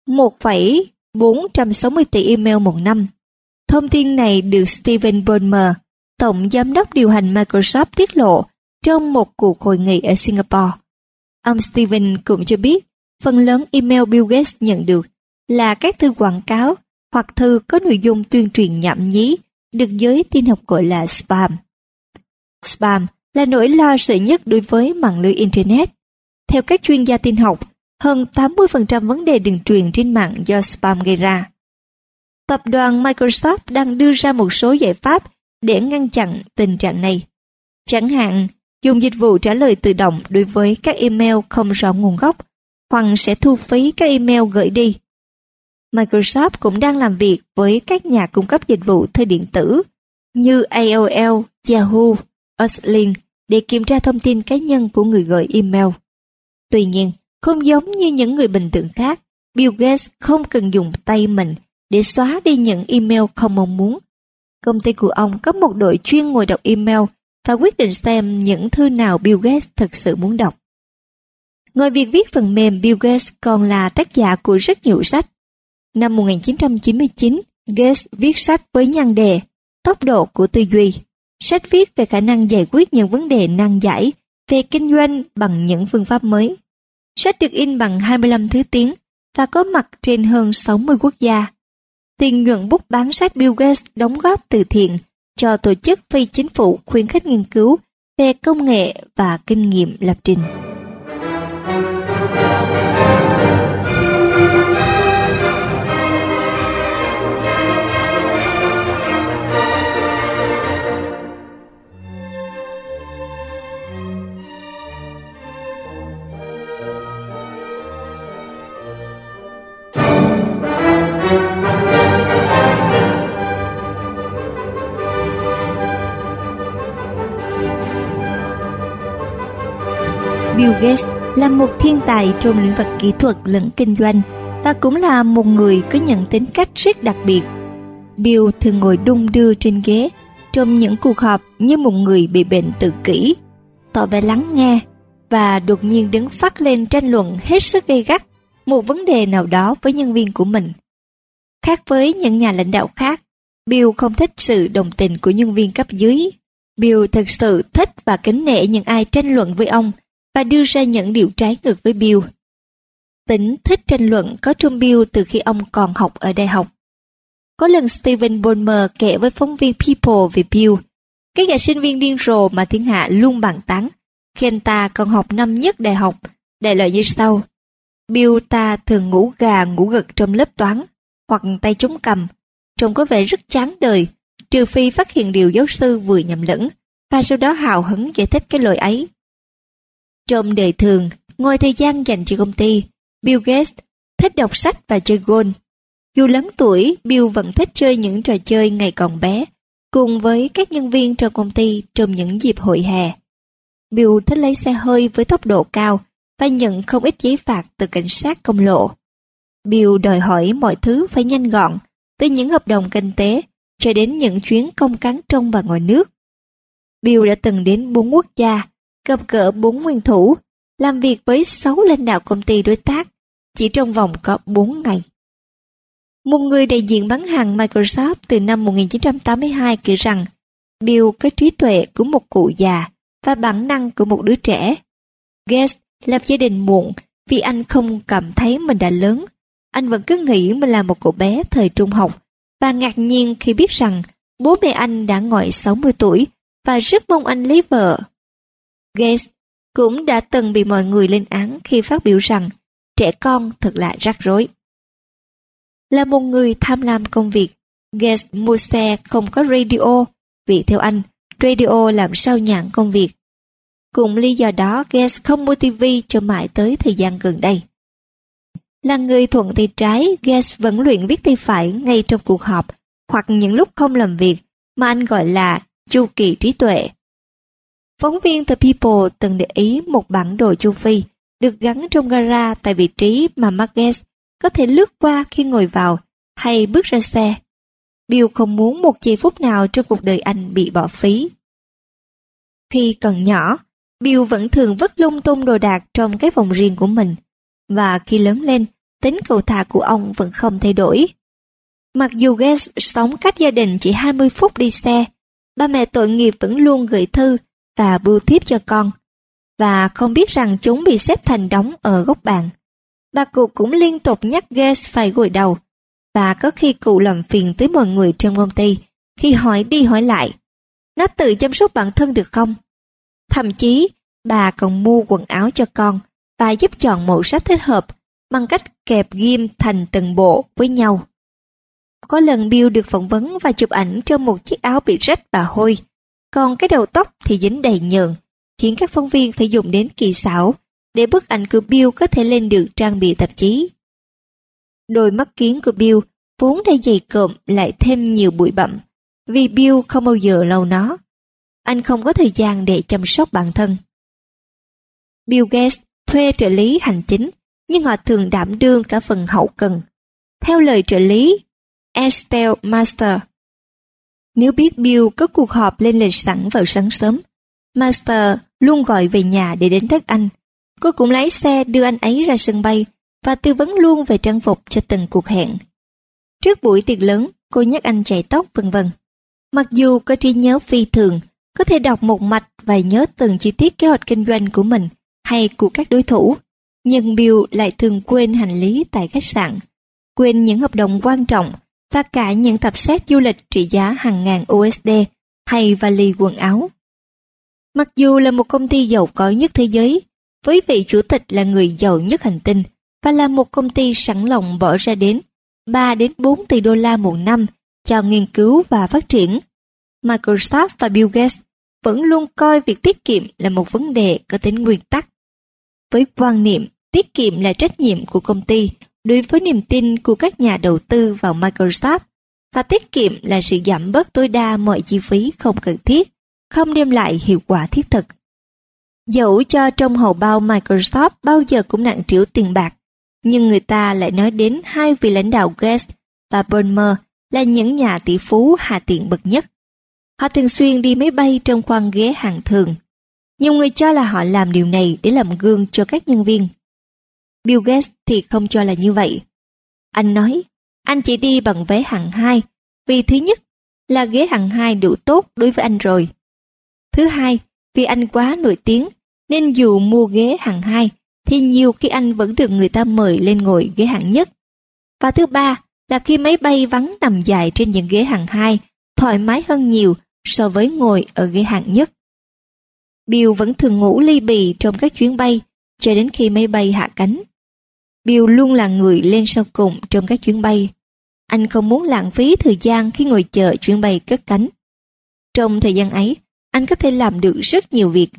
Speaker 1: 1,460 tỷ email một năm. Thông tin này được Stephen Ballmer, tổng giám đốc điều hành Microsoft tiết lộ trong một cuộc hội nghị ở Singapore. Ông Stephen cũng cho biết phần lớn email Bill Gates nhận được là các thư quảng cáo hoặc thư có nội dung tuyên truyền nhảm nhí, được giới tin học gọi là spam. Spam là nỗi lo sợ nhất đối với mạng lưới Internet. Theo các chuyên gia tin học, hơn 80% vấn đề đường truyền trên mạng do spam gây ra. Tập đoàn Microsoft đang đưa ra một số giải pháp để ngăn chặn tình trạng này. Chẳng hạn, dùng dịch vụ trả lời tự động đối với các email không rõ nguồn gốc, hoặc sẽ thu phí các email gửi đi. Microsoft cũng đang làm việc với các nhà cung cấp dịch vụ thư điện tử như AOL, Yahoo, Uslink để kiểm tra thông tin cá nhân của người gửi email. Tuy nhiên, không giống như những người bình thường khác, Bill Gates không cần dùng tay mình để xóa đi những email không mong muốn. Công ty của ông có một đội chuyên ngồi đọc email và quyết định xem những thư nào Bill Gates thực sự muốn đọc. Ngoài việc viết phần mềm, Bill Gates còn là tác giả của rất nhiều sách. Năm 1999, Gates viết sách với nhan đề Tốc độ của tư duy. Sách viết về khả năng giải quyết những vấn đề nan giải về kinh doanh bằng những phương pháp mới. Sách được in bằng 25 thứ tiếng và có mặt trên hơn 60 quốc gia. Tiền nhuận bút bán sách Bill Gates đóng góp từ thiện cho tổ chức phi chính phủ khuyến khích nghiên cứu về công nghệ và kinh nghiệm lập trình. Bill Gates là một thiên tài trong lĩnh vực kỹ thuật lẫn kinh doanh và cũng là một người có những tính cách rất đặc biệt. Bill thường ngồi đung đưa trên ghế trong những cuộc họp như một người bị bệnh tự kỷ, tỏ vẻ lắng nghe và đột nhiên đứng phát lên tranh luận hết sức gay gắt một vấn đề nào đó với nhân viên của mình. Khác với những nhà lãnh đạo khác, Bill không thích sự đồng tình của nhân viên cấp dưới. Bill thực sự thích và kính nể những ai tranh luận với ông và đưa ra những điều trái ngược với Bill. Tính thích tranh luận có trong Bill từ khi ông còn học ở đại học. Có lần Stephen Ballmer kể với phóng viên People về Bill, cái gã sinh viên điên rồ mà thiên hạ luôn bàn tán khi anh ta còn học năm nhất đại học, đại loại như sau. Bill ta thường ngủ gà ngủ gật trong lớp toán, hoặc tay chống cằm, trông có vẻ rất chán đời, trừ phi phát hiện điều giáo sư vừa nhầm lẫn, và sau đó hào hứng giải thích cái lỗi ấy. Trong đời thường, ngoài thời gian dành cho công ty, Bill Gates thích đọc sách và chơi golf. Dù lớn tuổi, Bill vẫn thích chơi những trò chơi ngày còn bé, cùng với các nhân viên trong công ty trong những dịp hội hè. Bill thích lấy xe hơi với tốc độ cao và nhận không ít giấy phạt từ cảnh sát công lộ. Bill đòi hỏi mọi thứ phải nhanh gọn, từ những hợp đồng kinh tế cho đến những chuyến công cán trong và ngoài nước. Bill đã từng đến 4 quốc gia, gặp gỡ 4 nguyên thủ, làm việc với 6 lãnh đạo công ty đối tác chỉ trong vòng có 4 ngày. Một người đại diện bán hàng Microsoft từ năm 1982 kể rằng Bill có trí tuệ của một cụ già và bản năng của một đứa trẻ. Gates lập gia đình muộn vì anh không cảm thấy mình đã lớn. Anh vẫn cứ nghĩ mình là một cậu bé thời trung học và ngạc nhiên khi biết rằng bố mẹ anh đã ngoài 60 tuổi và rất mong anh lấy vợ. Gates cũng đã từng bị mọi người lên án khi phát biểu rằng trẻ con thật là rắc rối. Là một người tham lam công việc, Gates mua xe không có radio vì theo anh, radio làm sao nhãn công việc. Cùng lý do đó, Gates không mua TV cho mãi tới thời gian gần đây. Là người thuận tay trái, Gates vẫn luyện viết tay phải ngay trong cuộc họp hoặc những lúc không làm việc mà anh gọi là chu kỳ trí tuệ. Phóng viên The People từng để ý một bản đồ châu Phi được gắn trong gara tại vị trí mà Mark Gates có thể lướt qua khi ngồi vào hay bước ra xe. Bill không muốn một giây phút nào trong cuộc đời anh bị bỏ phí. Khi còn nhỏ, Bill vẫn thường vứt lung tung đồ đạc trong cái phòng riêng của mình, và khi lớn lên, tính cầu thả của ông vẫn không thay đổi. Mặc dù Gates sống cách gia đình chỉ 20 phút đi xe, ba mẹ tội nghiệp vẫn luôn gửi thư và bưu thiếp cho con, và không biết rằng chúng bị xếp thành đống ở góc bàn. Bà cụ cũng liên tục nhắc Gates phải gội đầu, và có khi cụ làm phiền tới mọi người trong công ty khi hỏi đi hỏi lại, nó tự chăm sóc bản thân được không? Thậm chí, bà còn mua quần áo cho con và giúp chọn màu sắc thích hợp bằng cách kẹp ghim thành từng bộ với nhau. Có lần Bill được phỏng vấn và chụp ảnh trong một chiếc áo bị rách và hôi, còn cái đầu tóc thì dính đầy nhờn, khiến các phóng viên phải dùng đến kỳ xảo để bức ảnh của Bill có thể lên được trang bìa tạp chí. Đôi mắt kiến của Bill vốn đã dày cộm lại thêm nhiều bụi bặm, vì Bill không bao giờ lau nó. Anh không có thời gian để chăm sóc bản thân. Bill Gates thuê trợ lý hành chính, nhưng họ thường đảm đương cả phần hậu cần. Theo lời trợ lý Estelle Master, nếu biết Bill có cuộc họp lên lịch sẵn vào sáng sớm, Master luôn gọi về nhà để đến thức anh. Cô cũng lái xe đưa anh ấy ra sân bay và tư vấn luôn về trang phục cho từng cuộc hẹn. Trước buổi tiệc lớn, cô nhắc anh chải tóc vân vân. Mặc dù có trí nhớ phi thường, có thể đọc một mạch và nhớ từng chi tiết kế hoạch kinh doanh của mình hay của các đối thủ, nhưng Bill lại thường quên hành lý tại khách sạn, quên những hợp đồng quan trọng và cả những tập sách du lịch trị giá hàng ngàn USD hay vali quần áo. Mặc dù là một công ty giàu có nhất thế giới, với vị chủ tịch là người giàu nhất hành tinh và là một công ty sẵn lòng bỏ ra đến 3 đến 4 tỷ đô la một năm cho nghiên cứu và phát triển, Microsoft và Bill Gates vẫn luôn coi việc tiết kiệm là một vấn đề có tính nguyên tắc. Với quan niệm tiết kiệm là trách nhiệm của công ty đối với niềm tin của các nhà đầu tư vào Microsoft, và tiết kiệm là sự giảm bớt tối đa mọi chi phí không cần thiết, không đem lại hiệu quả thiết thực. Dẫu cho trong hầu bao Microsoft bao giờ cũng nặng trĩu tiền bạc, nhưng người ta lại nói đến hai vị lãnh đạo Gates và Ballmer là những nhà tỷ phú hà tiện bậc nhất. Họ thường xuyên đi máy bay trong khoang ghế hạng thường. Nhiều người cho là họ làm điều này để làm gương cho các nhân viên. Bill Gates thì không cho là như vậy. Anh nói, anh chỉ đi bằng vé hạng 2, vì thứ nhất là ghế hạng 2 đủ tốt đối với anh rồi. Thứ hai, vì anh quá nổi tiếng, nên dù mua ghế hạng 2, thì nhiều khi anh vẫn được người ta mời lên ngồi ghế hạng nhất. Và thứ ba là khi máy bay vắng nằm dài trên những ghế hạng 2, thoải mái hơn nhiều so với ngồi ở ghế hạng nhất. Bill vẫn thường ngủ li bì trong các chuyến bay, cho đến khi máy bay hạ cánh. Bill luôn là người lên sau cùng trong các chuyến bay. Anh không muốn lãng phí thời gian khi ngồi chờ chuyến bay cất cánh. Trong thời gian ấy, anh có thể làm được rất nhiều việc.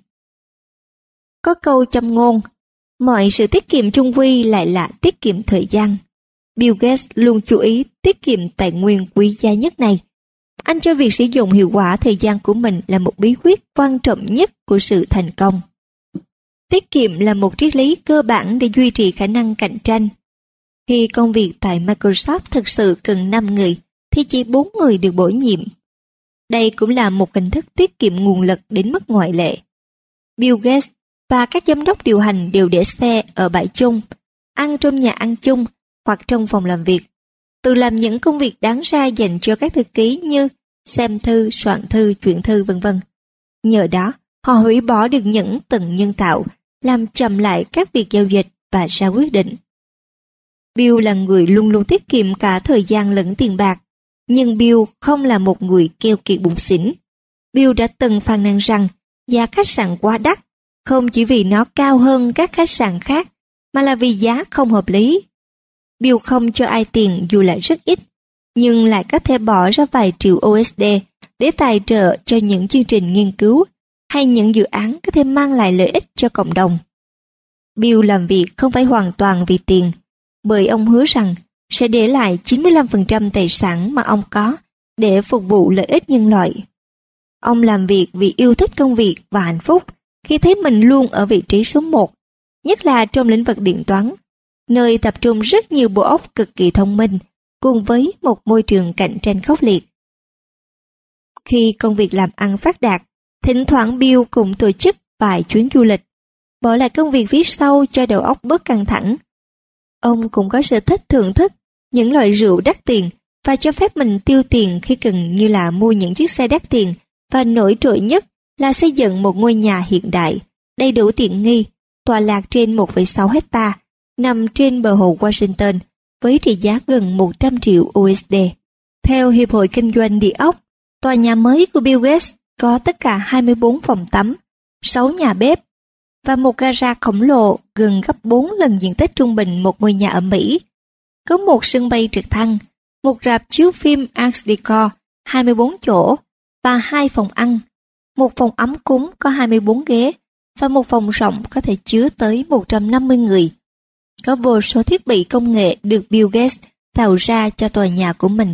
Speaker 1: Có câu châm ngôn, mọi sự tiết kiệm chung quy lại là tiết kiệm thời gian. Bill Gates luôn chú ý tiết kiệm tài nguyên quý giá nhất này. Anh cho việc sử dụng hiệu quả thời gian của mình là một bí quyết quan trọng nhất của sự thành công. Tiết kiệm là một triết lý cơ bản để duy trì khả năng cạnh tranh. Khi công việc tại Microsoft thực sự cần 5 người, thì chỉ 4 người được bổ nhiệm. Đây cũng là một hình thức tiết kiệm nguồn lực đến mức ngoại lệ. Bill Gates và các giám đốc điều hành đều để xe ở bãi chung, ăn trong nhà ăn chung hoặc trong phòng làm việc, tự làm những công việc đáng ra dành cho các thư ký như xem thư, soạn thư, chuyển thư vân vân. Nhờ đó, Họ hủy bỏ được những tầng nhân tạo, làm chậm lại các việc giao dịch và ra quyết định. Bill là người luôn luôn tiết kiệm cả thời gian lẫn tiền bạc, nhưng Bill không là một người keo kiệt bủn xỉn. Bill đã từng phàn nàn rằng giá khách sạn quá đắt, không chỉ vì nó cao hơn các khách sạn khác, mà là vì giá không hợp lý. Bill không cho ai tiền dù là rất ít, nhưng lại có thể bỏ ra vài triệu USD để tài trợ cho những chương trình nghiên cứu hay những dự án có thể mang lại lợi ích cho cộng đồng. Bill làm việc không phải hoàn toàn vì tiền, bởi ông hứa rằng sẽ để lại 95% tài sản mà ông có để phục vụ lợi ích nhân loại. Ông làm việc vì yêu thích công việc và hạnh phúc khi thấy mình luôn ở vị trí số 1, nhất là trong lĩnh vực điện toán, nơi tập trung rất nhiều bộ óc cực kỳ thông minh, cùng với một môi trường cạnh tranh khốc liệt. Khi công việc làm ăn phát đạt, thỉnh thoảng Bill cũng tổ chức vài chuyến du lịch, bỏ lại công việc phía sau cho đầu óc bớt căng thẳng. Ông cũng có sở thích thưởng thức những loại rượu đắt tiền và cho phép mình tiêu tiền khi cần, như là mua những chiếc xe đắt tiền, và nổi trội nhất là xây dựng một ngôi nhà hiện đại, đầy đủ tiện nghi, tọa lạc trên 1,6 hecta, nằm trên bờ hồ Washington, với trị giá gần 100 triệu USD. Theo Hiệp hội Kinh doanh Địa ốc, tòa nhà mới của Bill Gates có tất cả 24 phòng tắm, 6 nhà bếp và một gara khổng lồ gần gấp 4 lần diện tích trung bình một ngôi nhà ở Mỹ. Có một sân bay trực thăng, một rạp chiếu phim Art Deco 24 chỗ và 2 phòng ăn, một phòng ấm cúng có 24 ghế và một phòng rộng có thể chứa tới 150 người. Có vô số thiết bị công nghệ được Bill Gates tạo ra cho tòa nhà của mình.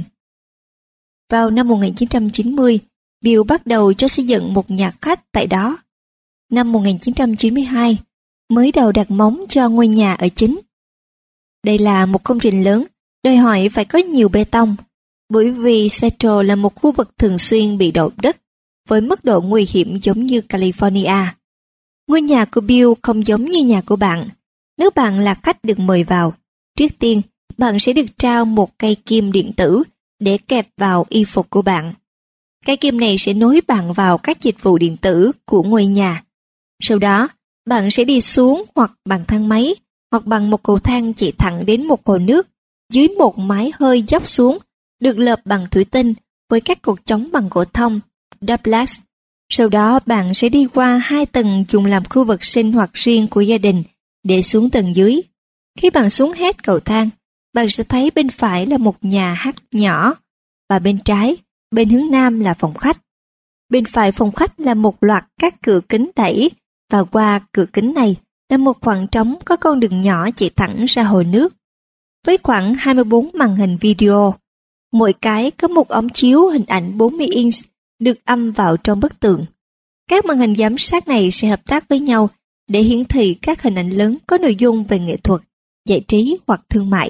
Speaker 1: Vào năm 1990, Bill bắt đầu cho xây dựng một nhà khách tại đó. Năm 1992, mới đầu đặt móng cho ngôi nhà ở chính. Đây là một công trình lớn, đòi hỏi phải có nhiều bê tông, bởi vì Seattle là một khu vực thường xuyên bị động đất, với mức độ nguy hiểm giống như California. Ngôi nhà của Bill không giống như nhà của bạn. Nếu bạn là khách được mời vào, trước tiên bạn sẽ được trao một cây kim điện tử để kẹp vào y phục của bạn. Cây kim này sẽ nối bạn vào các dịch vụ điện tử của ngôi nhà. Sau đó, bạn sẽ đi xuống hoặc bằng thang máy, hoặc bằng một cầu thang chạy thẳng đến một hồ nước dưới một mái hơi dốc xuống, được lợp bằng thủy tinh với các cột chống bằng gỗ thông, Douglas. Sau đó bạn sẽ đi qua 2 tầng dùng làm khu vực sinh hoạt riêng của gia đình để xuống tầng dưới. Khi bạn xuống hết cầu thang, bạn sẽ thấy bên phải là một nhà hát nhỏ và bên trái, bên hướng nam là phòng khách. Bên phải phòng khách là một loạt các cửa kính đẩy và qua cửa kính này là một khoảng trống có con đường nhỏ chạy thẳng ra hồ nước. Với khoảng 24 màn hình video, mỗi cái có một ống chiếu hình ảnh 40 inch được âm vào trong bức tường. Các màn hình giám sát này sẽ hợp tác với nhau để hiển thị các hình ảnh lớn có nội dung về nghệ thuật, giải trí hoặc thương mại.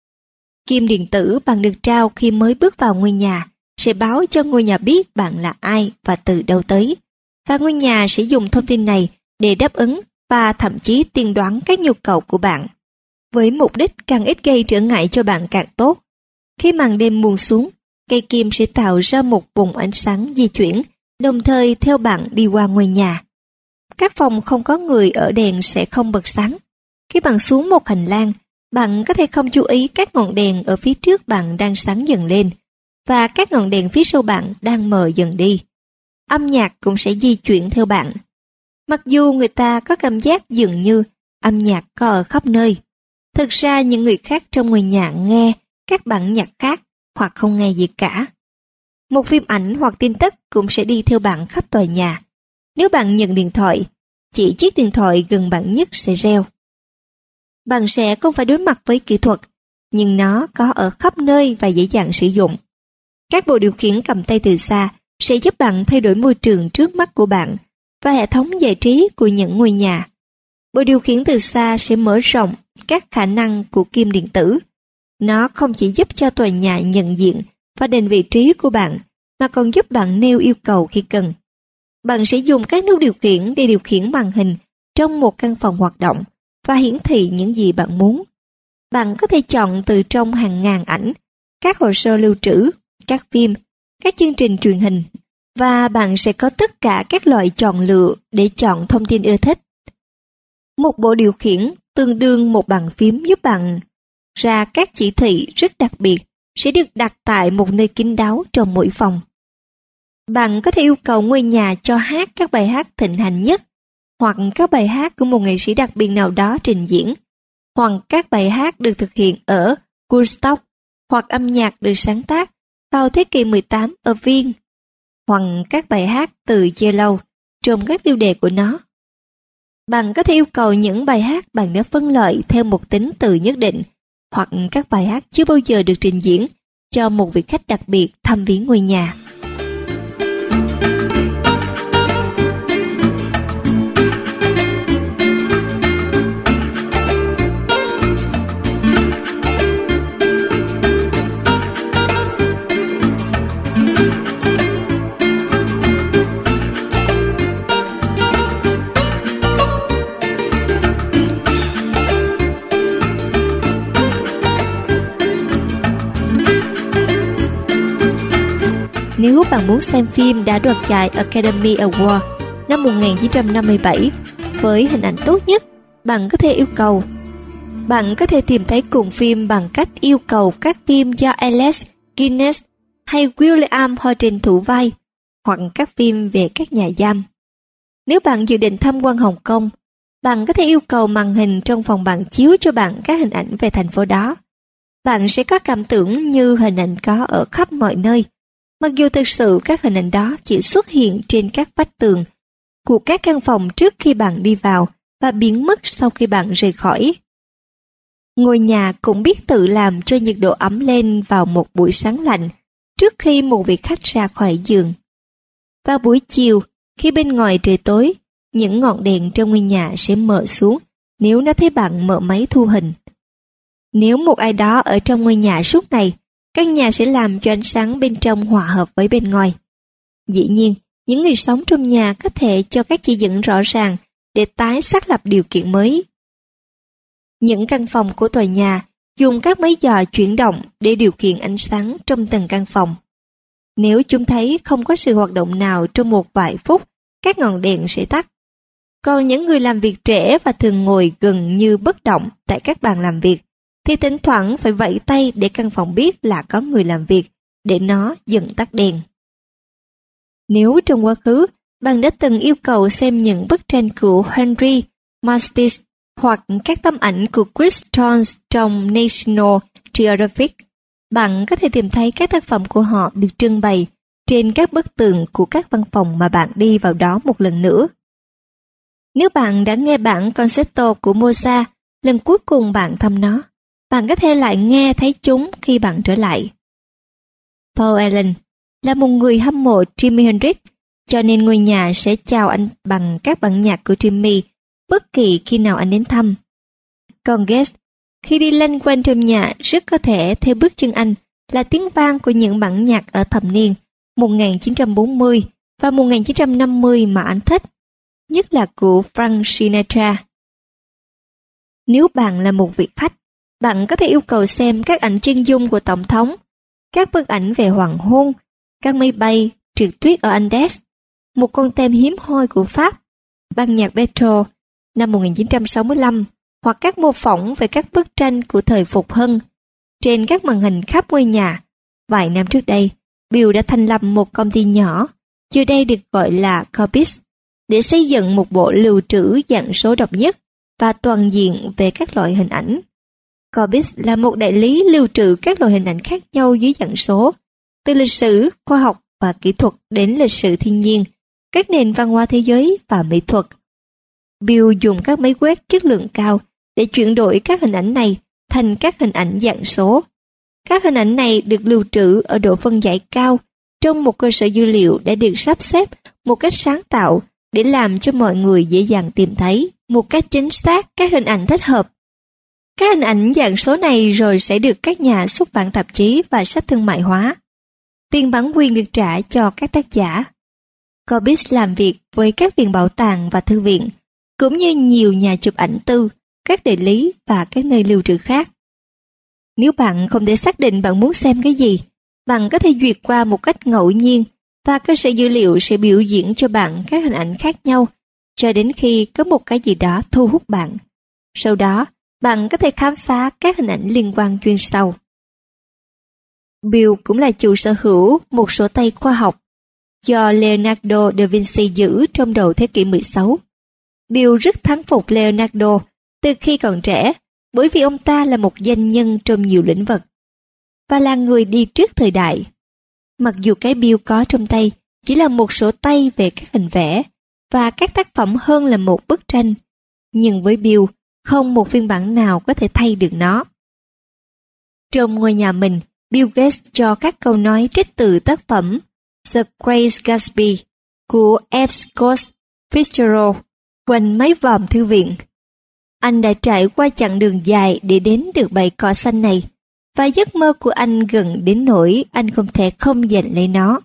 Speaker 1: Kim điện tử bạn được trao khi mới bước vào ngôi nhà sẽ báo cho ngôi nhà biết bạn là ai và từ đâu tới, và ngôi nhà sẽ dùng thông tin này để đáp ứng và thậm chí tiên đoán các nhu cầu của bạn, với mục đích càng ít gây trở ngại cho bạn càng tốt. Khi màn đêm buông xuống, cây kim sẽ tạo ra một vùng ánh sáng di chuyển, đồng thời theo bạn đi qua ngôi nhà. Các phòng không có người ở đèn sẽ không bật sáng. Khi bạn xuống một hành lang, bạn có thể không chú ý các ngọn đèn ở phía trước bạn đang sáng dần lên, và các ngọn đèn phía sau bạn đang mờ dần đi. Âm nhạc cũng sẽ di chuyển theo bạn. Mặc dù người ta có cảm giác dường như âm nhạc có ở khắp nơi, thực ra những người khác trong ngôi nhà nghe các bản nhạc khác hoặc không nghe gì cả. Một phim ảnh hoặc tin tức cũng sẽ đi theo bạn khắp tòa nhà. Nếu bạn nhận điện thoại, chỉ chiếc điện thoại gần bạn nhất sẽ reo. Bạn sẽ không phải đối mặt với kỹ thuật, nhưng nó có ở khắp nơi và dễ dàng sử dụng. Các bộ điều khiển cầm tay từ xa sẽ giúp bạn thay đổi môi trường trước mắt của bạn và hệ thống giải trí của những ngôi nhà. Bộ điều khiển từ xa sẽ mở rộng các khả năng của kim điện tử. Nó không chỉ giúp cho tòa nhà nhận diện và định vị trí của bạn, mà còn giúp bạn nêu yêu cầu khi cần. Bạn sẽ dùng các nút điều khiển để điều khiển màn hình trong một căn phòng hoạt động và hiển thị những gì bạn muốn. Bạn có thể chọn từ trong hàng ngàn ảnh, các hồ sơ lưu trữ, các phim, các chương trình truyền hình, và bạn sẽ có tất cả các loại chọn lựa để chọn thông tin ưa thích. Một bộ điều khiển tương đương một bàn phím giúp bạn ra các chỉ thị rất đặc biệt sẽ được đặt tại một nơi kín đáo trong mỗi phòng. Bạn có thể yêu cầu ngôi nhà cho hát các bài hát thịnh hành nhất, hoặc các bài hát của một nghệ sĩ đặc biệt nào đó trình diễn, hoặc các bài hát được thực hiện ở Woodstock, hoặc âm nhạc được sáng tác vào thế kỷ 18 ở Viên, hoặc các bài hát từ Yellow trong các tiêu đề của nó. Bạn có thể yêu cầu những bài hát bạn đã phân loại theo một tính từ nhất định, hoặc các bài hát chưa bao giờ được trình diễn cho một vị khách đặc biệt thăm viếng ngôi nhà. Nếu bạn muốn xem phim đã đoạt giải Academy Award năm 1957 với hình ảnh tốt nhất, bạn có thể yêu cầu. Bạn có thể tìm thấy cùng phim bằng cách yêu cầu các phim do Alex Guinness hay William Horton thủ vai, hoặc các phim về các nhà giam. Nếu bạn dự định tham quan Hồng Kông, bạn có thể yêu cầu màn hình trong phòng bạn chiếu cho bạn các hình ảnh về thành phố đó. Bạn sẽ có cảm tưởng như hình ảnh có ở khắp mọi nơi, mặc dù thực sự các hình ảnh đó chỉ xuất hiện trên các vách tường của các căn phòng trước khi bạn đi vào và biến mất sau khi bạn rời khỏi. Ngôi nhà cũng biết tự làm cho nhiệt độ ấm lên vào một buổi sáng lạnh trước khi một vị khách ra khỏi giường. Vào buổi chiều, khi bên ngoài trời tối, những ngọn đèn trong ngôi nhà sẽ mở xuống nếu nó thấy bạn mở máy thu hình. Nếu một ai đó ở trong ngôi nhà suốt ngày, căn nhà sẽ làm cho ánh sáng bên trong hòa hợp với bên ngoài. Dĩ nhiên, những người sống trong nhà có thể cho các chỉ dẫn rõ ràng để tái xác lập điều kiện mới. Những căn phòng của tòa nhà dùng các máy dò chuyển động để điều khiển ánh sáng trong từng căn phòng. Nếu chúng thấy không có sự hoạt động nào trong một vài phút, các ngọn đèn sẽ tắt. Còn những người làm việc trễ và thường ngồi gần như bất động tại các bàn làm việc, thì thỉnh thoảng phải vẫy tay để căn phòng biết là có người làm việc, để nó dần tắt đèn. Nếu trong quá khứ, bạn đã từng yêu cầu xem những bức tranh của Henry Matisse hoặc các tấm ảnh của Chris Jones trong National Geographic, bạn có thể tìm thấy các tác phẩm của họ được trưng bày trên các bức tường của các văn phòng mà bạn đi vào đó một lần nữa. Nếu bạn đã nghe bản concerto của Mozart lần cuối cùng bạn thăm nó, bạn có thể lại nghe thấy chúng khi bạn trở lại. Paul Allen là một người hâm mộ Jimi Hendrix, cho nên ngôi nhà sẽ chào anh bằng các bản nhạc của Jimi bất kỳ khi nào anh đến thăm. Còn Guest, khi đi lanh quanh trong nhà, rất có thể theo bước chân anh là tiếng vang của những bản nhạc ở thập niên 1940 và 1950 mà anh thích, nhất là của Frank Sinatra. Nếu bạn là một vị khách, bạn có thể yêu cầu xem các ảnh chân dung của Tổng thống, các bức ảnh về hoàng hôn, các máy bay, trượt tuyết ở Andes, một con tem hiếm hoi của Pháp, ban nhạc Beatles năm 1965, hoặc các mô phỏng về các bức tranh của thời Phục Hưng trên các màn hình khắp ngôi nhà. Vài năm trước đây, Bill đã thành lập một công ty nhỏ, giờ đây được gọi là Corbis, để xây dựng một bộ lưu trữ dạng số độc nhất và toàn diện về các loại hình ảnh. Corbis là một đại lý lưu trữ các loại hình ảnh khác nhau dưới dạng số, từ lịch sử, khoa học và kỹ thuật đến lịch sử thiên nhiên, các nền văn hóa thế giới và mỹ thuật. Bill dùng các máy quét chất lượng cao để chuyển đổi các hình ảnh này thành các hình ảnh dạng số. Các hình ảnh này được lưu trữ ở độ phân giải cao trong một cơ sở dữ liệu đã được sắp xếp một cách sáng tạo để làm cho mọi người dễ dàng tìm thấy một cách chính xác các hình ảnh thích hợp. Các hình ảnh dạng số này rồi sẽ được các nhà xuất bản tạp chí và sách thương mại hóa. Tiền bản quyền được trả cho các tác giả. Corbis làm việc với các viện bảo tàng và thư viện, cũng như nhiều nhà chụp ảnh tư, các đại lý và các nơi lưu trữ khác. Nếu bạn không thể xác định bạn muốn xem cái gì, bạn có thể duyệt qua một cách ngẫu nhiên và cơ sở dữ liệu sẽ biểu diễn cho bạn các hình ảnh khác nhau cho đến khi có một cái gì đó thu hút bạn. Sau đó, bạn có thể khám phá các hình ảnh liên quan chuyên sâu. Bill cũng là chủ sở hữu một sổ tay khoa học do Leonardo da Vinci giữ trong đầu thế kỷ 16. Bill rất thán phục Leonardo từ khi còn trẻ bởi vì ông ta là một danh nhân trong nhiều lĩnh vực và là người đi trước thời đại. Mặc dù cái Bill có trong tay chỉ là một sổ tay về các hình vẽ và các tác phẩm hơn là một bức tranh, nhưng với Bill, không một phiên bản nào có thể thay được nó. Trong ngôi nhà mình, Bill Gates cho các câu nói trích từ tác phẩm The Great Gatsby của F. Scott Fitzgerald quanh mấy vòm thư viện. Anh đã trải qua chặng đường dài để đến được bãi cỏ xanh này, và giấc mơ của anh gần đến nỗi anh không thể không giành lấy nó.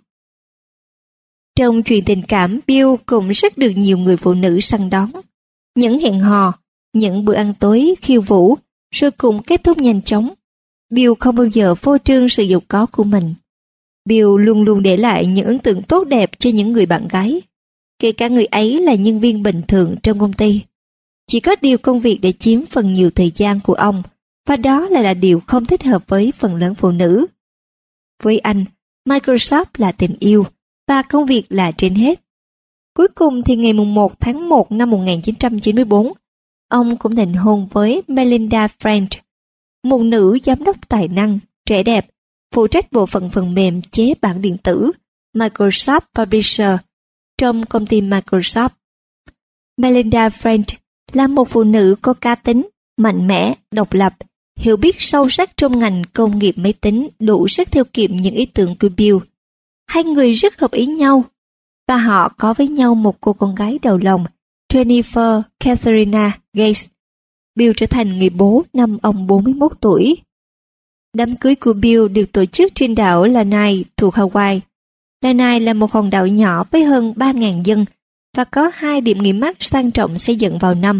Speaker 1: Trong chuyện tình cảm, Bill cũng rất được nhiều người phụ nữ săn đón. Những hẹn hò, những bữa ăn tối khiêu vũ, rồi cùng kết thúc nhanh chóng. Bill không bao giờ phô trương sự giàu có của mình. Bill luôn luôn để lại những ấn tượng tốt đẹp cho những người bạn gái, kể cả người ấy là nhân viên bình thường trong công ty. Chỉ có điều công việc để chiếm phần nhiều thời gian của ông, và đó là điều không thích hợp với phần lớn phụ nữ. Với anh, Microsoft là tình yêu, và công việc là trên hết. Cuối cùng thì ngày 1 tháng 1 năm 1994, ông cũng thành hôn với Melinda French, một nữ giám đốc tài năng, trẻ đẹp, phụ trách bộ phận phần mềm chế bản điện tử Microsoft Publisher trong công ty Microsoft. Melinda French là một phụ nữ có cá tính, mạnh mẽ, độc lập, hiểu biết sâu sắc trong ngành công nghiệp máy tính, đủ sức theo kịp những ý tưởng của Bill. Hai người rất hợp ý nhau, và họ có với nhau một cô con gái đầu lòng, Jennifer Catharina Gates. Bill trở thành người bố năm ông 41 tuổi. Đám cưới của Bill được tổ chức trên đảo Lanai thuộc Hawaii. Lanai là một hòn đảo nhỏ với hơn 3.000 dân và có 2 điểm nghỉ mát sang trọng xây dựng vào năm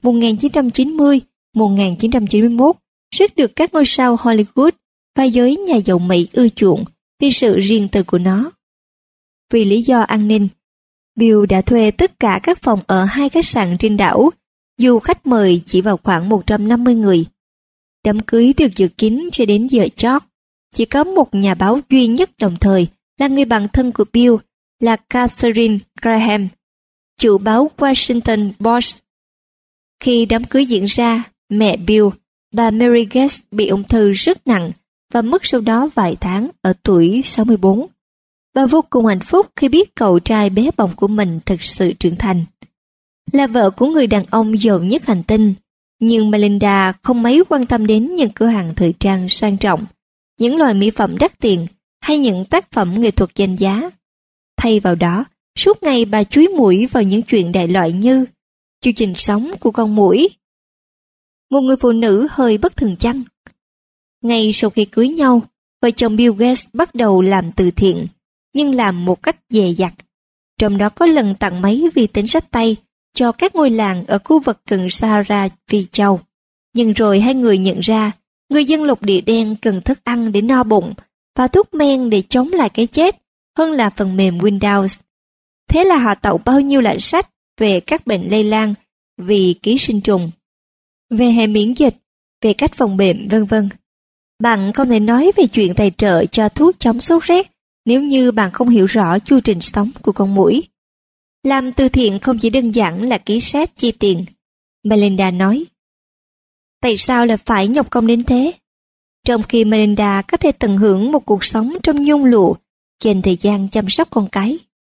Speaker 1: 1990-1991, rất được các ngôi sao Hollywood và giới nhà giàu Mỹ ưa chuộng vì sự riêng tư của nó. Vì lý do an ninh, Bill đã thuê tất cả các phòng ở 2 khách sạn trên đảo, dù khách mời chỉ vào khoảng 150 người. Đám cưới được dự kín cho đến giờ chót. Chỉ có một nhà báo duy nhất đồng thời là người bạn thân của Bill, là Catherine Graham, chủ báo Washington Post. Khi đám cưới diễn ra, mẹ Bill, bà Mary Gates, bị ung thư rất nặng và mất sau đó vài tháng ở tuổi 64. Bà vô cùng hạnh phúc khi biết cậu trai bé bỏng của mình thực sự trưởng thành. Là vợ của người đàn ông giàu nhất hành tinh, nhưng Melinda không mấy quan tâm đến những cửa hàng thời trang sang trọng, những loại mỹ phẩm đắt tiền hay những tác phẩm nghệ thuật danh giá. Thay vào đó, suốt ngày bà chúi mũi vào những chuyện đại loại như chương trình sống của con muỗi. Một người phụ nữ hơi bất thường chăng? Ngay sau khi cưới nhau, vợ chồng Bill Gates bắt đầu làm từ thiện, nhưng làm một cách dè dặt. Trong đó có lần tặng mấy vi tính sách tay cho các ngôi làng ở khu vực gần Sahara Phi Châu. Nhưng rồi hai người nhận ra, người dân lục địa đen cần thức ăn để no bụng và thuốc men để chống lại cái chết hơn là phần mềm Windows. Thế là họ tạo bao nhiêu loại sách về các bệnh lây lan vì ký sinh trùng, về hệ miễn dịch, về cách phòng bệnh, vân vân. Bạn không thể nói về chuyện tài trợ cho thuốc chống sốt rét nếu như bạn không hiểu rõ chu trình sống của con muỗi. Làm từ thiện không chỉ đơn giản là ký xét chi tiền. Melinda nói, tại sao lại phải nhọc công đến thế? Trong khi Melinda có thể tận hưởng một cuộc sống trong nhung lụa, dành thời gian chăm sóc con cái.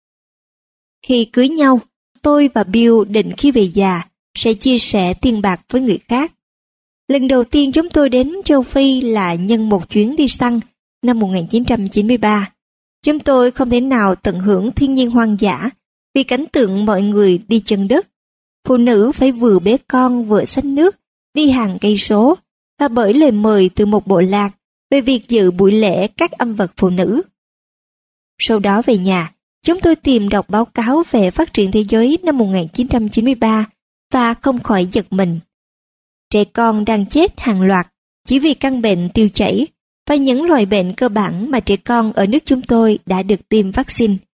Speaker 1: Khi cưới nhau, tôi và Bill định khi về già sẽ chia sẻ tiền bạc với người khác. Lần đầu tiên chúng tôi đến châu Phi là nhân một chuyến đi săn năm 1993. Chúng tôi không thể nào tận hưởng thiên nhiên hoang dã vì cảnh tượng mọi người đi chân đất. Phụ nữ phải vừa bế con vừa xách nước, đi hàng cây số, và bởi lời mời từ một bộ lạc về việc dự buổi lễ các âm vật phụ nữ. Sau đó về nhà, chúng tôi tìm đọc báo cáo về phát triển thế giới năm 1993 và không khỏi giật mình. Trẻ con đang chết hàng loạt chỉ vì căn bệnh tiêu chảy và những loại bệnh cơ bản mà trẻ con ở nước chúng tôi đã được tiêm vaccine.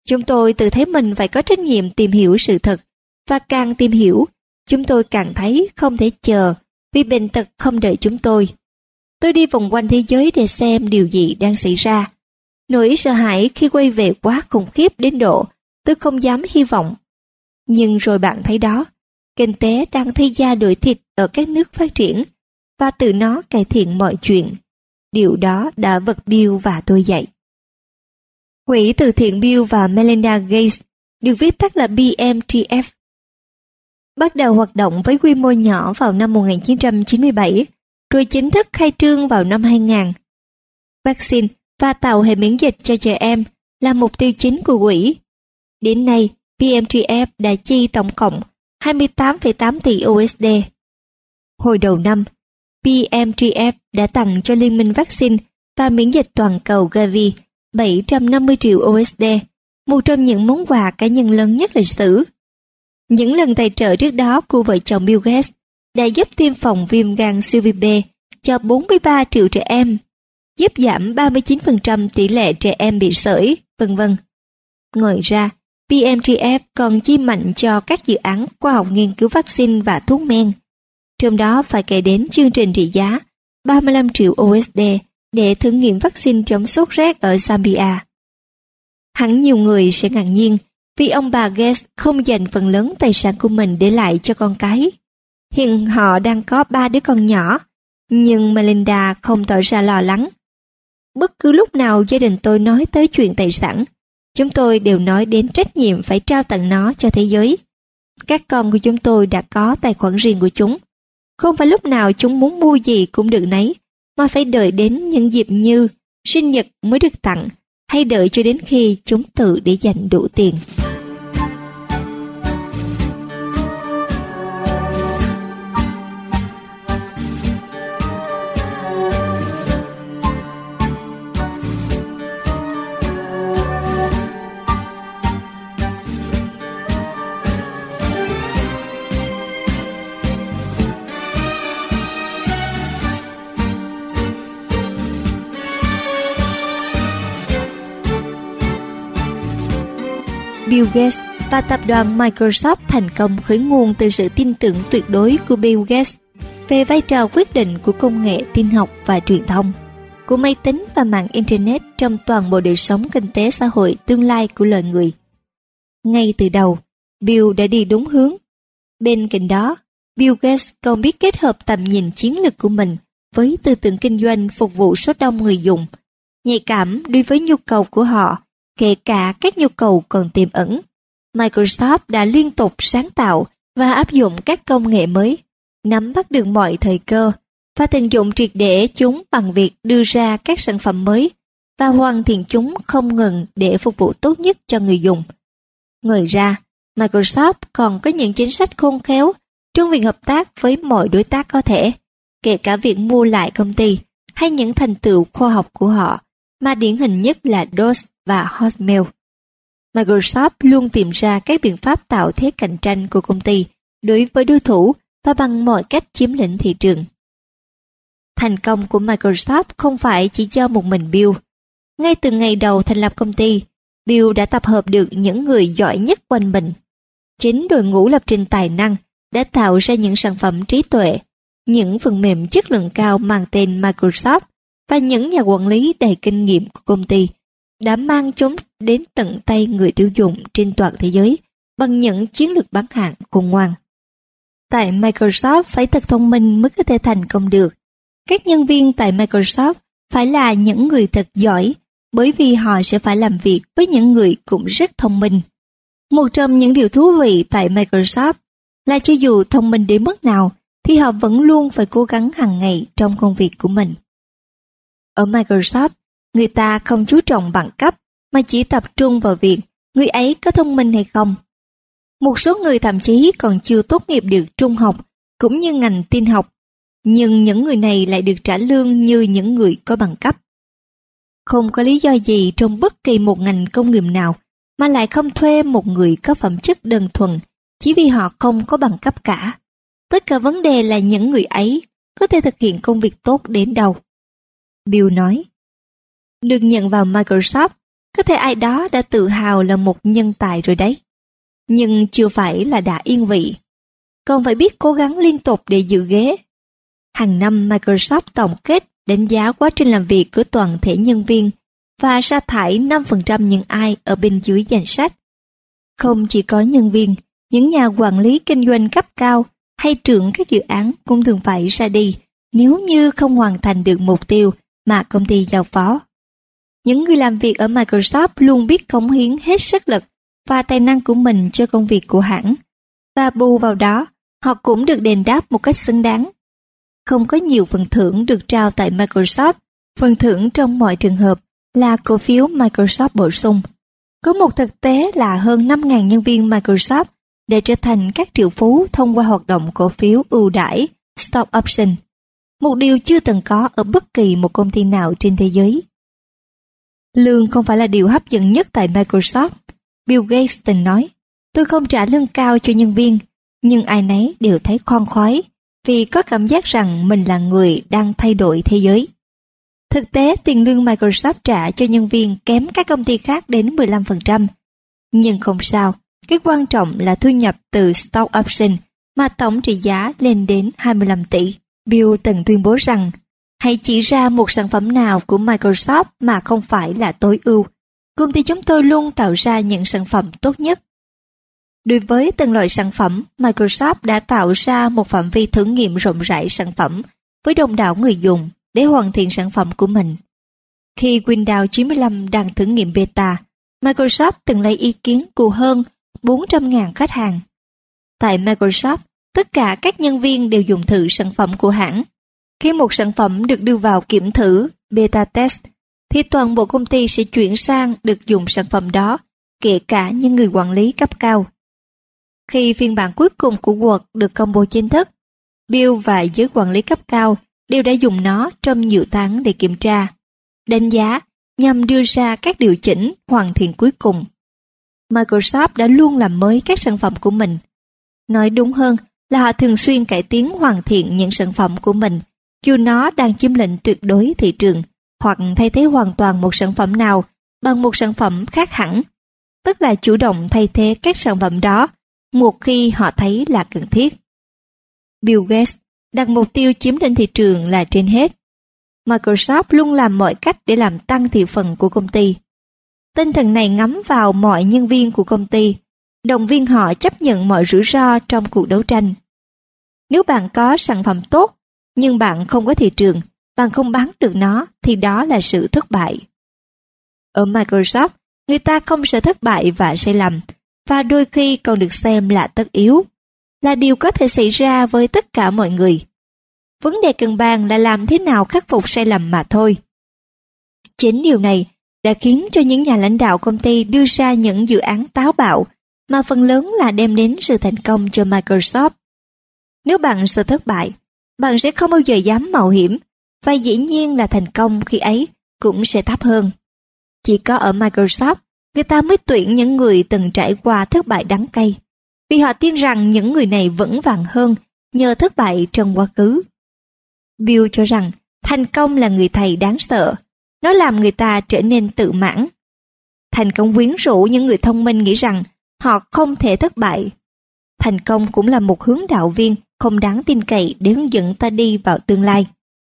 Speaker 1: Chúng tôi tự thấy mình phải có trách nhiệm tìm hiểu sự thật, và càng tìm hiểu, chúng tôi càng thấy không thể chờ vì bệnh tật không đợi chúng tôi. Tôi đi vòng quanh thế giới để xem điều gì đang xảy ra. Nỗi sợ hãi khi quay về quá khủng khiếp đến độ tôi không dám hy vọng. Nhưng rồi bạn thấy đó, kinh tế đang thay da đổi thịt ở các nước phát triển, và từ nó cải thiện mọi chuyện. Điều đó đã vực Bill và tôi dậy. Quỹ từ thiện Bill và Melinda Gates, được viết tắt là BMTF, bắt đầu hoạt động với quy mô nhỏ vào năm 1997, rồi chính thức khai trương vào năm 2000. Vaccine và tạo hệ miễn dịch cho trẻ em là mục tiêu chính của quỹ. Đến nay, BMTF đã chi tổng cộng 28,8 tỷ USD. Hồi đầu năm, BMTF đã tặng cho Liên minh Vaccine và miễn dịch toàn cầu Gavi 750 triệu USD, một trong những món quà cá nhân lớn nhất lịch sử. Những lần tài trợ trước đó của vợ chồng Bill Gates đã giúp tiêm phòng viêm gan siêu vi B cho 43 triệu trẻ em, giúp giảm 39% tỷ lệ trẻ em bị sởi, v.v. Ngoài ra, BMTF còn chi mạnh cho các dự án khoa học nghiên cứu vaccine và thuốc men. Trong đó phải kể đến chương trình trị giá 35 triệu USD để thử nghiệm vaccine chống sốt rét ở Zambia. Hẳn nhiều người sẽ ngạc nhiên vì ông bà Gates không dành phần lớn tài sản của mình để lại cho con cái. Hiện họ đang có 3 đứa con nhỏ, nhưng Melinda không tỏ ra lo lắng. Bất cứ lúc nào gia đình tôi nói tới chuyện tài sản, chúng tôi đều nói đến trách nhiệm phải trao tặng nó cho thế giới. Các con của chúng tôi đã có tài khoản riêng của chúng. Không phải lúc nào chúng muốn mua gì cũng được nấy, mà phải đợi đến những dịp như sinh nhật mới được tặng, hay đợi cho đến khi chúng tự để dành đủ tiền. Bill Gates và tập đoàn Microsoft thành công khởi nguồn từ sự tin tưởng tuyệt đối của Bill Gates về vai trò quyết định của công nghệ tin học và truyền thông, của máy tính và mạng Internet trong toàn bộ đời sống kinh tế xã hội tương lai của loài người. Ngay từ đầu, Bill đã đi đúng hướng. Bên cạnh đó, Bill Gates còn biết kết hợp tầm nhìn chiến lược của mình với tư tưởng kinh doanh phục vụ số đông người dùng, nhạy cảm đối với nhu cầu của họ, kể cả các nhu cầu còn tiềm ẩn. Microsoft đã liên tục sáng tạo và áp dụng các công nghệ mới, nắm bắt được mọi thời cơ và tận dụng triệt để chúng bằng việc đưa ra các sản phẩm mới và hoàn thiện chúng không ngừng để phục vụ tốt nhất cho người dùng. Ngoài ra, Microsoft còn có những chính sách khôn khéo trong việc hợp tác với mọi đối tác có thể, kể cả việc mua lại công ty hay những thành tựu khoa học của họ, mà điển hình nhất là DOS và Hotmail. Microsoft luôn tìm ra các biện pháp tạo thế cạnh tranh của công ty đối với đối thủ và bằng mọi cách chiếm lĩnh thị trường. Thành công của Microsoft không phải chỉ do một mình Bill. Ngay từ ngày đầu thành lập công ty, Bill đã tập hợp được những người giỏi nhất quanh mình. Chính đội ngũ lập trình tài năng đã tạo ra những sản phẩm trí tuệ, những phần mềm chất lượng cao mang tên Microsoft, và những nhà quản lý đầy kinh nghiệm của công ty đã mang chúng đến tận tay người tiêu dùng trên toàn thế giới bằng những chiến lược bán hàng khôn ngoan. Tại Microsoft phải thật thông minh mới có thể thành công được. Các nhân viên tại Microsoft phải là những người thật giỏi, bởi vì họ sẽ phải làm việc với những người cũng rất thông minh. Một trong những điều thú vị tại Microsoft là cho dù thông minh đến mức nào thì họ vẫn luôn phải cố gắng hàng ngày trong công việc của mình. Ở Microsoft, người ta không chú trọng bằng cấp mà chỉ tập trung vào việc người ấy có thông minh hay không. Một số người thậm chí còn chưa tốt nghiệp được trung học cũng như ngành tin học, nhưng những người này lại được trả lương như những người có bằng cấp. Không có lý do gì trong bất kỳ một ngành công nghiệp nào mà lại không thuê một người có phẩm chất đơn thuần chỉ vì họ không có bằng cấp cả. Tất cả vấn đề là những người ấy có thể thực hiện công việc tốt đến đâu. Bill nói, được nhận vào Microsoft Có thể ai đó đã tự hào là một nhân tài rồi đấy. Nhưng chưa phải là đã yên vị. Còn phải biết cố gắng liên tục để giữ ghế. Hàng năm Microsoft tổng kết đánh giá quá trình làm việc của toàn thể nhân viên và sa thải 5% những ai ở bên dưới danh sách. Không chỉ có nhân viên, những nhà quản lý kinh doanh cấp cao hay trưởng các dự án cũng thường phải ra đi nếu như không hoàn thành được mục tiêu mà công ty giao phó. Những người làm việc ở Microsoft luôn biết cống hiến hết sức lực và tài năng của mình cho công việc của hãng, và bù vào đó, họ cũng được đền đáp một cách xứng đáng. Không có nhiều phần thưởng được trao tại Microsoft, phần thưởng trong mọi trường hợp là cổ phiếu Microsoft bổ sung. Có một thực tế là hơn 5.000 nhân viên Microsoft để trở thành các triệu phú thông qua hoạt động cổ phiếu ưu đãi Stock Option, một điều chưa từng có ở bất kỳ một công ty nào trên thế giới. Lương không phải là điều hấp dẫn nhất tại Microsoft. Bill Gates từng nói, tôi không trả lương cao cho nhân viên, nhưng ai nấy đều thấy khoan khoái vì có cảm giác rằng mình là người đang thay đổi thế giới. Thực tế, tiền lương Microsoft trả cho nhân viên kém các công ty khác đến 15%. Nhưng không sao, cái quan trọng là thu nhập từ Stock Option mà tổng trị giá lên đến 25 tỷ. Bill từng tuyên bố rằng, hãy chỉ ra một sản phẩm nào của Microsoft mà không phải là tối ưu. Công ty chúng tôi luôn tạo ra những sản phẩm tốt nhất. Đối với từng loại sản phẩm, Microsoft đã tạo ra một phạm vi thử nghiệm rộng rãi sản phẩm với đông đảo người dùng để hoàn thiện sản phẩm của mình. Khi Windows 95 đang thử nghiệm beta, Microsoft từng lấy ý kiến của hơn 400.000 khách hàng. Tại Microsoft, tất cả các nhân viên đều dùng thử sản phẩm của hãng. Khi một sản phẩm được đưa vào kiểm thử beta test, thì toàn bộ công ty sẽ chuyển sang được dùng sản phẩm đó, kể cả những người quản lý cấp cao. Khi phiên bản cuối cùng của Word được công bố chính thức, Bill và giới quản lý cấp cao đều đã dùng nó trong nhiều tháng để kiểm tra, đánh giá nhằm đưa ra các điều chỉnh hoàn thiện cuối cùng. Microsoft đã luôn làm mới các sản phẩm của mình. Nói đúng hơn là họ thường xuyên cải tiến hoàn thiện những sản phẩm của mình, dù nó đang chiếm lĩnh tuyệt đối thị trường, hoặc thay thế hoàn toàn một sản phẩm nào bằng một sản phẩm khác hẳn, tức là chủ động thay thế các sản phẩm đó một khi họ thấy là cần thiết. Bill Gates đặt mục tiêu chiếm lĩnh thị trường là trên hết. Microsoft luôn làm mọi cách để làm tăng thị phần của công ty. Tinh thần này ngấm vào mọi nhân viên của công ty, động viên họ chấp nhận mọi rủi ro trong cuộc đấu tranh. Nếu bạn có sản phẩm tốt, nhưng bạn không có thị trường, bạn không bán được nó, thì đó là sự thất bại. Ở Microsoft, người ta không sợ thất bại và sai lầm, và đôi khi còn được xem là tất yếu, là điều có thể xảy ra với tất cả mọi người. Vấn đề cần bàn là làm thế nào khắc phục sai lầm mà thôi. Chính điều này đã khiến cho những nhà lãnh đạo công ty đưa ra những dự án táo bạo mà phần lớn là đem đến sự thành công cho Microsoft. Nếu bạn sợ thất bại, bạn sẽ không bao giờ dám mạo hiểm, và dĩ nhiên là thành công khi ấy cũng sẽ thấp hơn. Chỉ có ở Microsoft, người ta mới tuyển những người từng trải qua thất bại đắng cay, vì họ tin rằng những người này vững vàng hơn nhờ thất bại trong quá khứ. Bill cho rằng thành công là người thầy đáng sợ, nó làm người ta trở nên tự mãn. Thành công quyến rũ những người thông minh nghĩ rằng họ không thể thất bại. Thành công cũng là một hướng đạo viên không đáng tin cậy để hướng dẫn ta đi vào tương lai.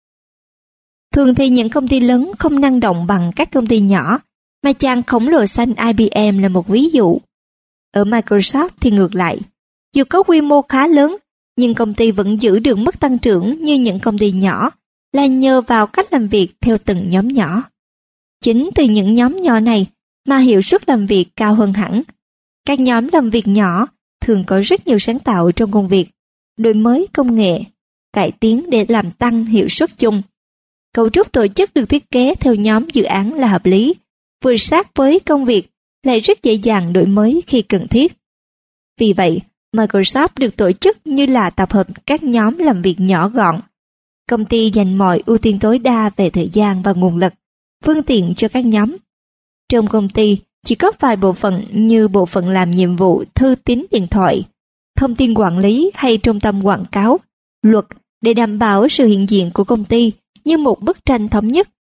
Speaker 1: Thường thì những công ty lớn không năng động bằng các công ty nhỏ, mà chàng khổng lồ xanh IBM là một ví dụ. Ở Microsoft thì ngược lại, dù có quy mô khá lớn, nhưng công ty vẫn giữ được mức tăng trưởng như những công ty nhỏ, là nhờ vào cách làm việc theo từng nhóm nhỏ. Chính từ những nhóm nhỏ này mà hiệu suất làm việc cao hơn hẳn. Các nhóm làm việc nhỏ thường có rất nhiều sáng tạo trong công việc, đổi mới công nghệ, cải tiến để làm tăng hiệu suất chung. Cấu trúc tổ chức được thiết kế theo nhóm dự án là hợp lý, vừa sát với công việc, lại rất dễ dàng đổi mới khi cần thiết. Vì vậy, Microsoft được tổ chức như là tập hợp các nhóm làm việc nhỏ gọn. Công ty dành mọi ưu tiên tối đa về thời gian và nguồn lực, phương tiện cho các nhóm. Trong công ty, chỉ có vài bộ phận như bộ phận làm nhiệm vụ thư tín điện thoại, thông tin quản lý hay trung tâm quảng cáo, luật để đảm bảo sự hiện diện của công ty như một bức tranh thống nhất.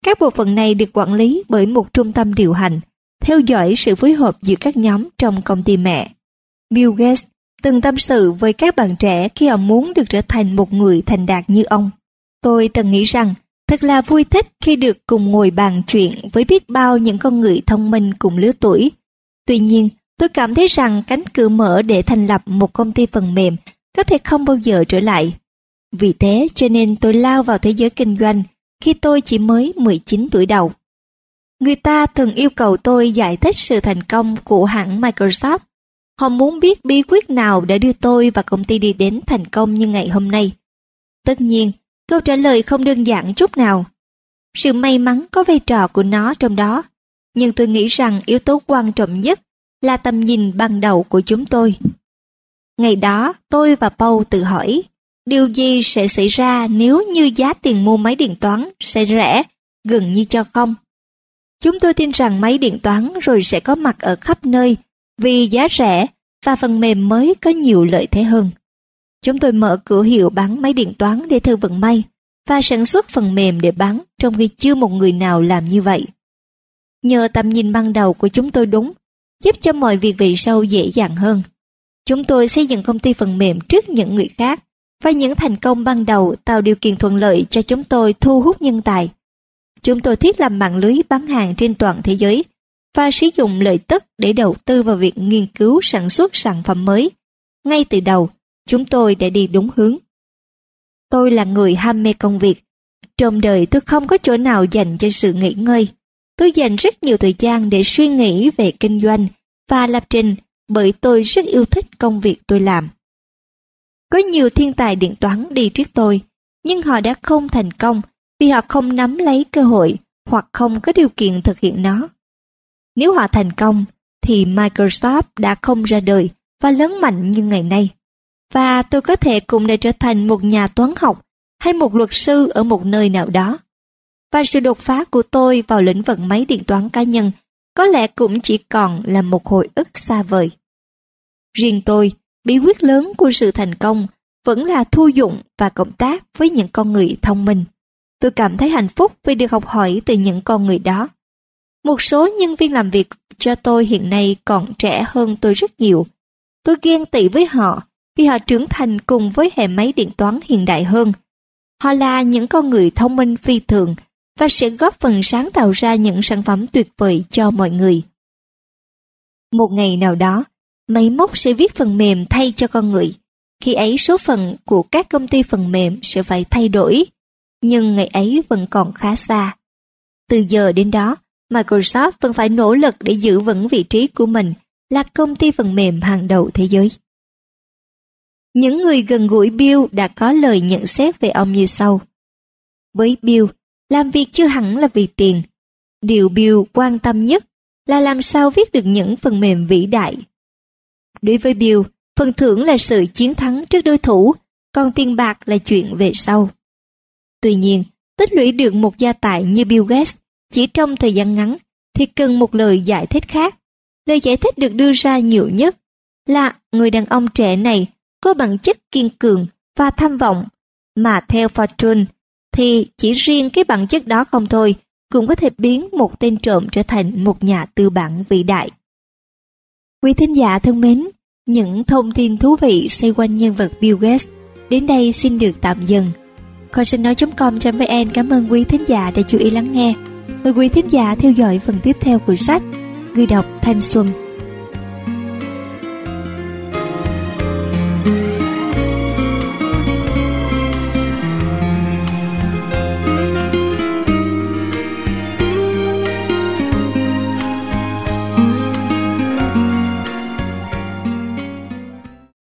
Speaker 1: Các bộ phận này được quản lý bởi một trung tâm điều hành, theo dõi sự phối hợp giữa các nhóm trong công ty mẹ. Bill Gates từng tâm sự với các bạn trẻ khi họ muốn được trở thành một người thành đạt như ông. Tôi từng nghĩ rằng thật là vui thích khi được cùng ngồi bàn chuyện với biết bao những con người thông minh cùng lứa tuổi. Tuy nhiên, tôi cảm thấy rằng cánh cửa mở để thành lập một công ty phần mềm có thể không bao giờ trở lại. Vì thế cho nên tôi lao vào thế giới kinh doanh khi tôi chỉ mới 19 tuổi đầu. Người ta thường yêu cầu tôi giải thích sự thành công của hãng Microsoft. Họ muốn biết bí quyết nào đã đưa tôi và công ty đi đến thành công như ngày hôm nay. Tất nhiên, câu trả lời không đơn giản chút nào. Sự may mắn có vai trò của nó trong đó, nhưng tôi nghĩ rằng yếu tố quan trọng nhất là tầm nhìn ban đầu của chúng tôi. Ngày đó, tôi và Paul tự hỏi, điều gì sẽ xảy ra nếu như giá tiền mua máy điện toán sẽ rẻ, gần như cho không? Chúng tôi tin rằng máy điện toán rồi sẽ có mặt ở khắp nơi vì giá rẻ và phần mềm mới có nhiều lợi thế hơn. Chúng tôi mở cửa hiệu bán máy điện toán để thử vận may và sản xuất phần mềm để bán trong khi chưa một người nào làm như vậy. Nhờ tầm nhìn ban đầu của chúng tôi đúng, giúp cho mọi việc về sau dễ dàng hơn. Chúng tôi xây dựng công ty phần mềm trước những người khác và những thành công ban đầu tạo điều kiện thuận lợi cho chúng tôi thu hút nhân tài. Chúng tôi thiết lập mạng lưới bán hàng trên toàn thế giới và sử dụng lợi tức để đầu tư vào việc nghiên cứu sản xuất sản phẩm mới. Ngay từ đầu, chúng tôi đã đi đúng hướng. Tôi là người ham mê công việc. Trong đời tôi không có chỗ nào dành cho sự nghỉ ngơi. Tôi dành rất nhiều thời gian để suy nghĩ về kinh doanh và lập trình bởi tôi rất yêu thích công việc tôi làm. Có nhiều thiên tài điện toán đi trước tôi, nhưng họ đã không thành công vì họ không nắm lấy cơ hội hoặc không có điều kiện thực hiện nó. Nếu họ thành công, thì Microsoft đã không ra đời và lớn mạnh như ngày nay. Và tôi có thể cũng đã trở thành một nhà toán học hay một luật sư ở một nơi nào đó. Và sự đột phá của tôi vào lĩnh vực máy điện toán cá nhân có lẽ cũng chỉ còn là một hồi ức xa vời. Riêng tôi, bí quyết lớn của sự thành công vẫn là thu dụng và cộng tác với những con người thông minh. Tôi cảm thấy hạnh phúc vì được học hỏi từ những con người đó. Một số nhân viên làm việc cho tôi hiện nay còn trẻ hơn tôi rất nhiều. Tôi ghen tị với họ vì họ trưởng thành cùng với hệ máy điện toán hiện đại hơn. Họ là những con người thông minh phi thường và sẽ góp phần sáng tạo ra những sản phẩm tuyệt vời cho mọi người. Một ngày nào đó, máy móc sẽ viết phần mềm thay cho con người. Khi ấy số phận của các công ty phần mềm sẽ phải thay đổi, nhưng ngày ấy vẫn còn khá xa. Từ giờ đến đó, Microsoft vẫn phải nỗ lực để giữ vững vị trí của mình là công ty phần mềm hàng đầu thế giới. Những người gần gũi Bill đã có lời nhận xét về ông như sau. Với Bill, làm việc chưa hẳn là vì tiền. Điều Bill quan tâm nhất là làm sao viết được những phần mềm vĩ đại. Đối với Bill, phần thưởng là sự chiến thắng trước đối thủ, còn tiền bạc là chuyện về sau. Tuy nhiên, tích lũy được một gia tài như Bill Gates chỉ trong thời gian ngắn thì cần một lời giải thích khác. Lời giải thích được đưa ra nhiều nhất là người đàn ông trẻ này có bản chất kiên cường và tham vọng, mà theo Fortune thì chỉ riêng cái bản chất đó không thôi cũng có thể biến một tên trộm trở thành một nhà tư bản vĩ đại. Quý thính giả thân mến, những thông tin thú vị xoay quanh nhân vật Bill Gates đến đây xin được tạm dừng. Kho sách nói.com.vn cảm ơn quý thính giả đã chú ý lắng nghe. Mời quý thính giả theo dõi phần tiếp theo của sách. Người đọc Thanh Xuân.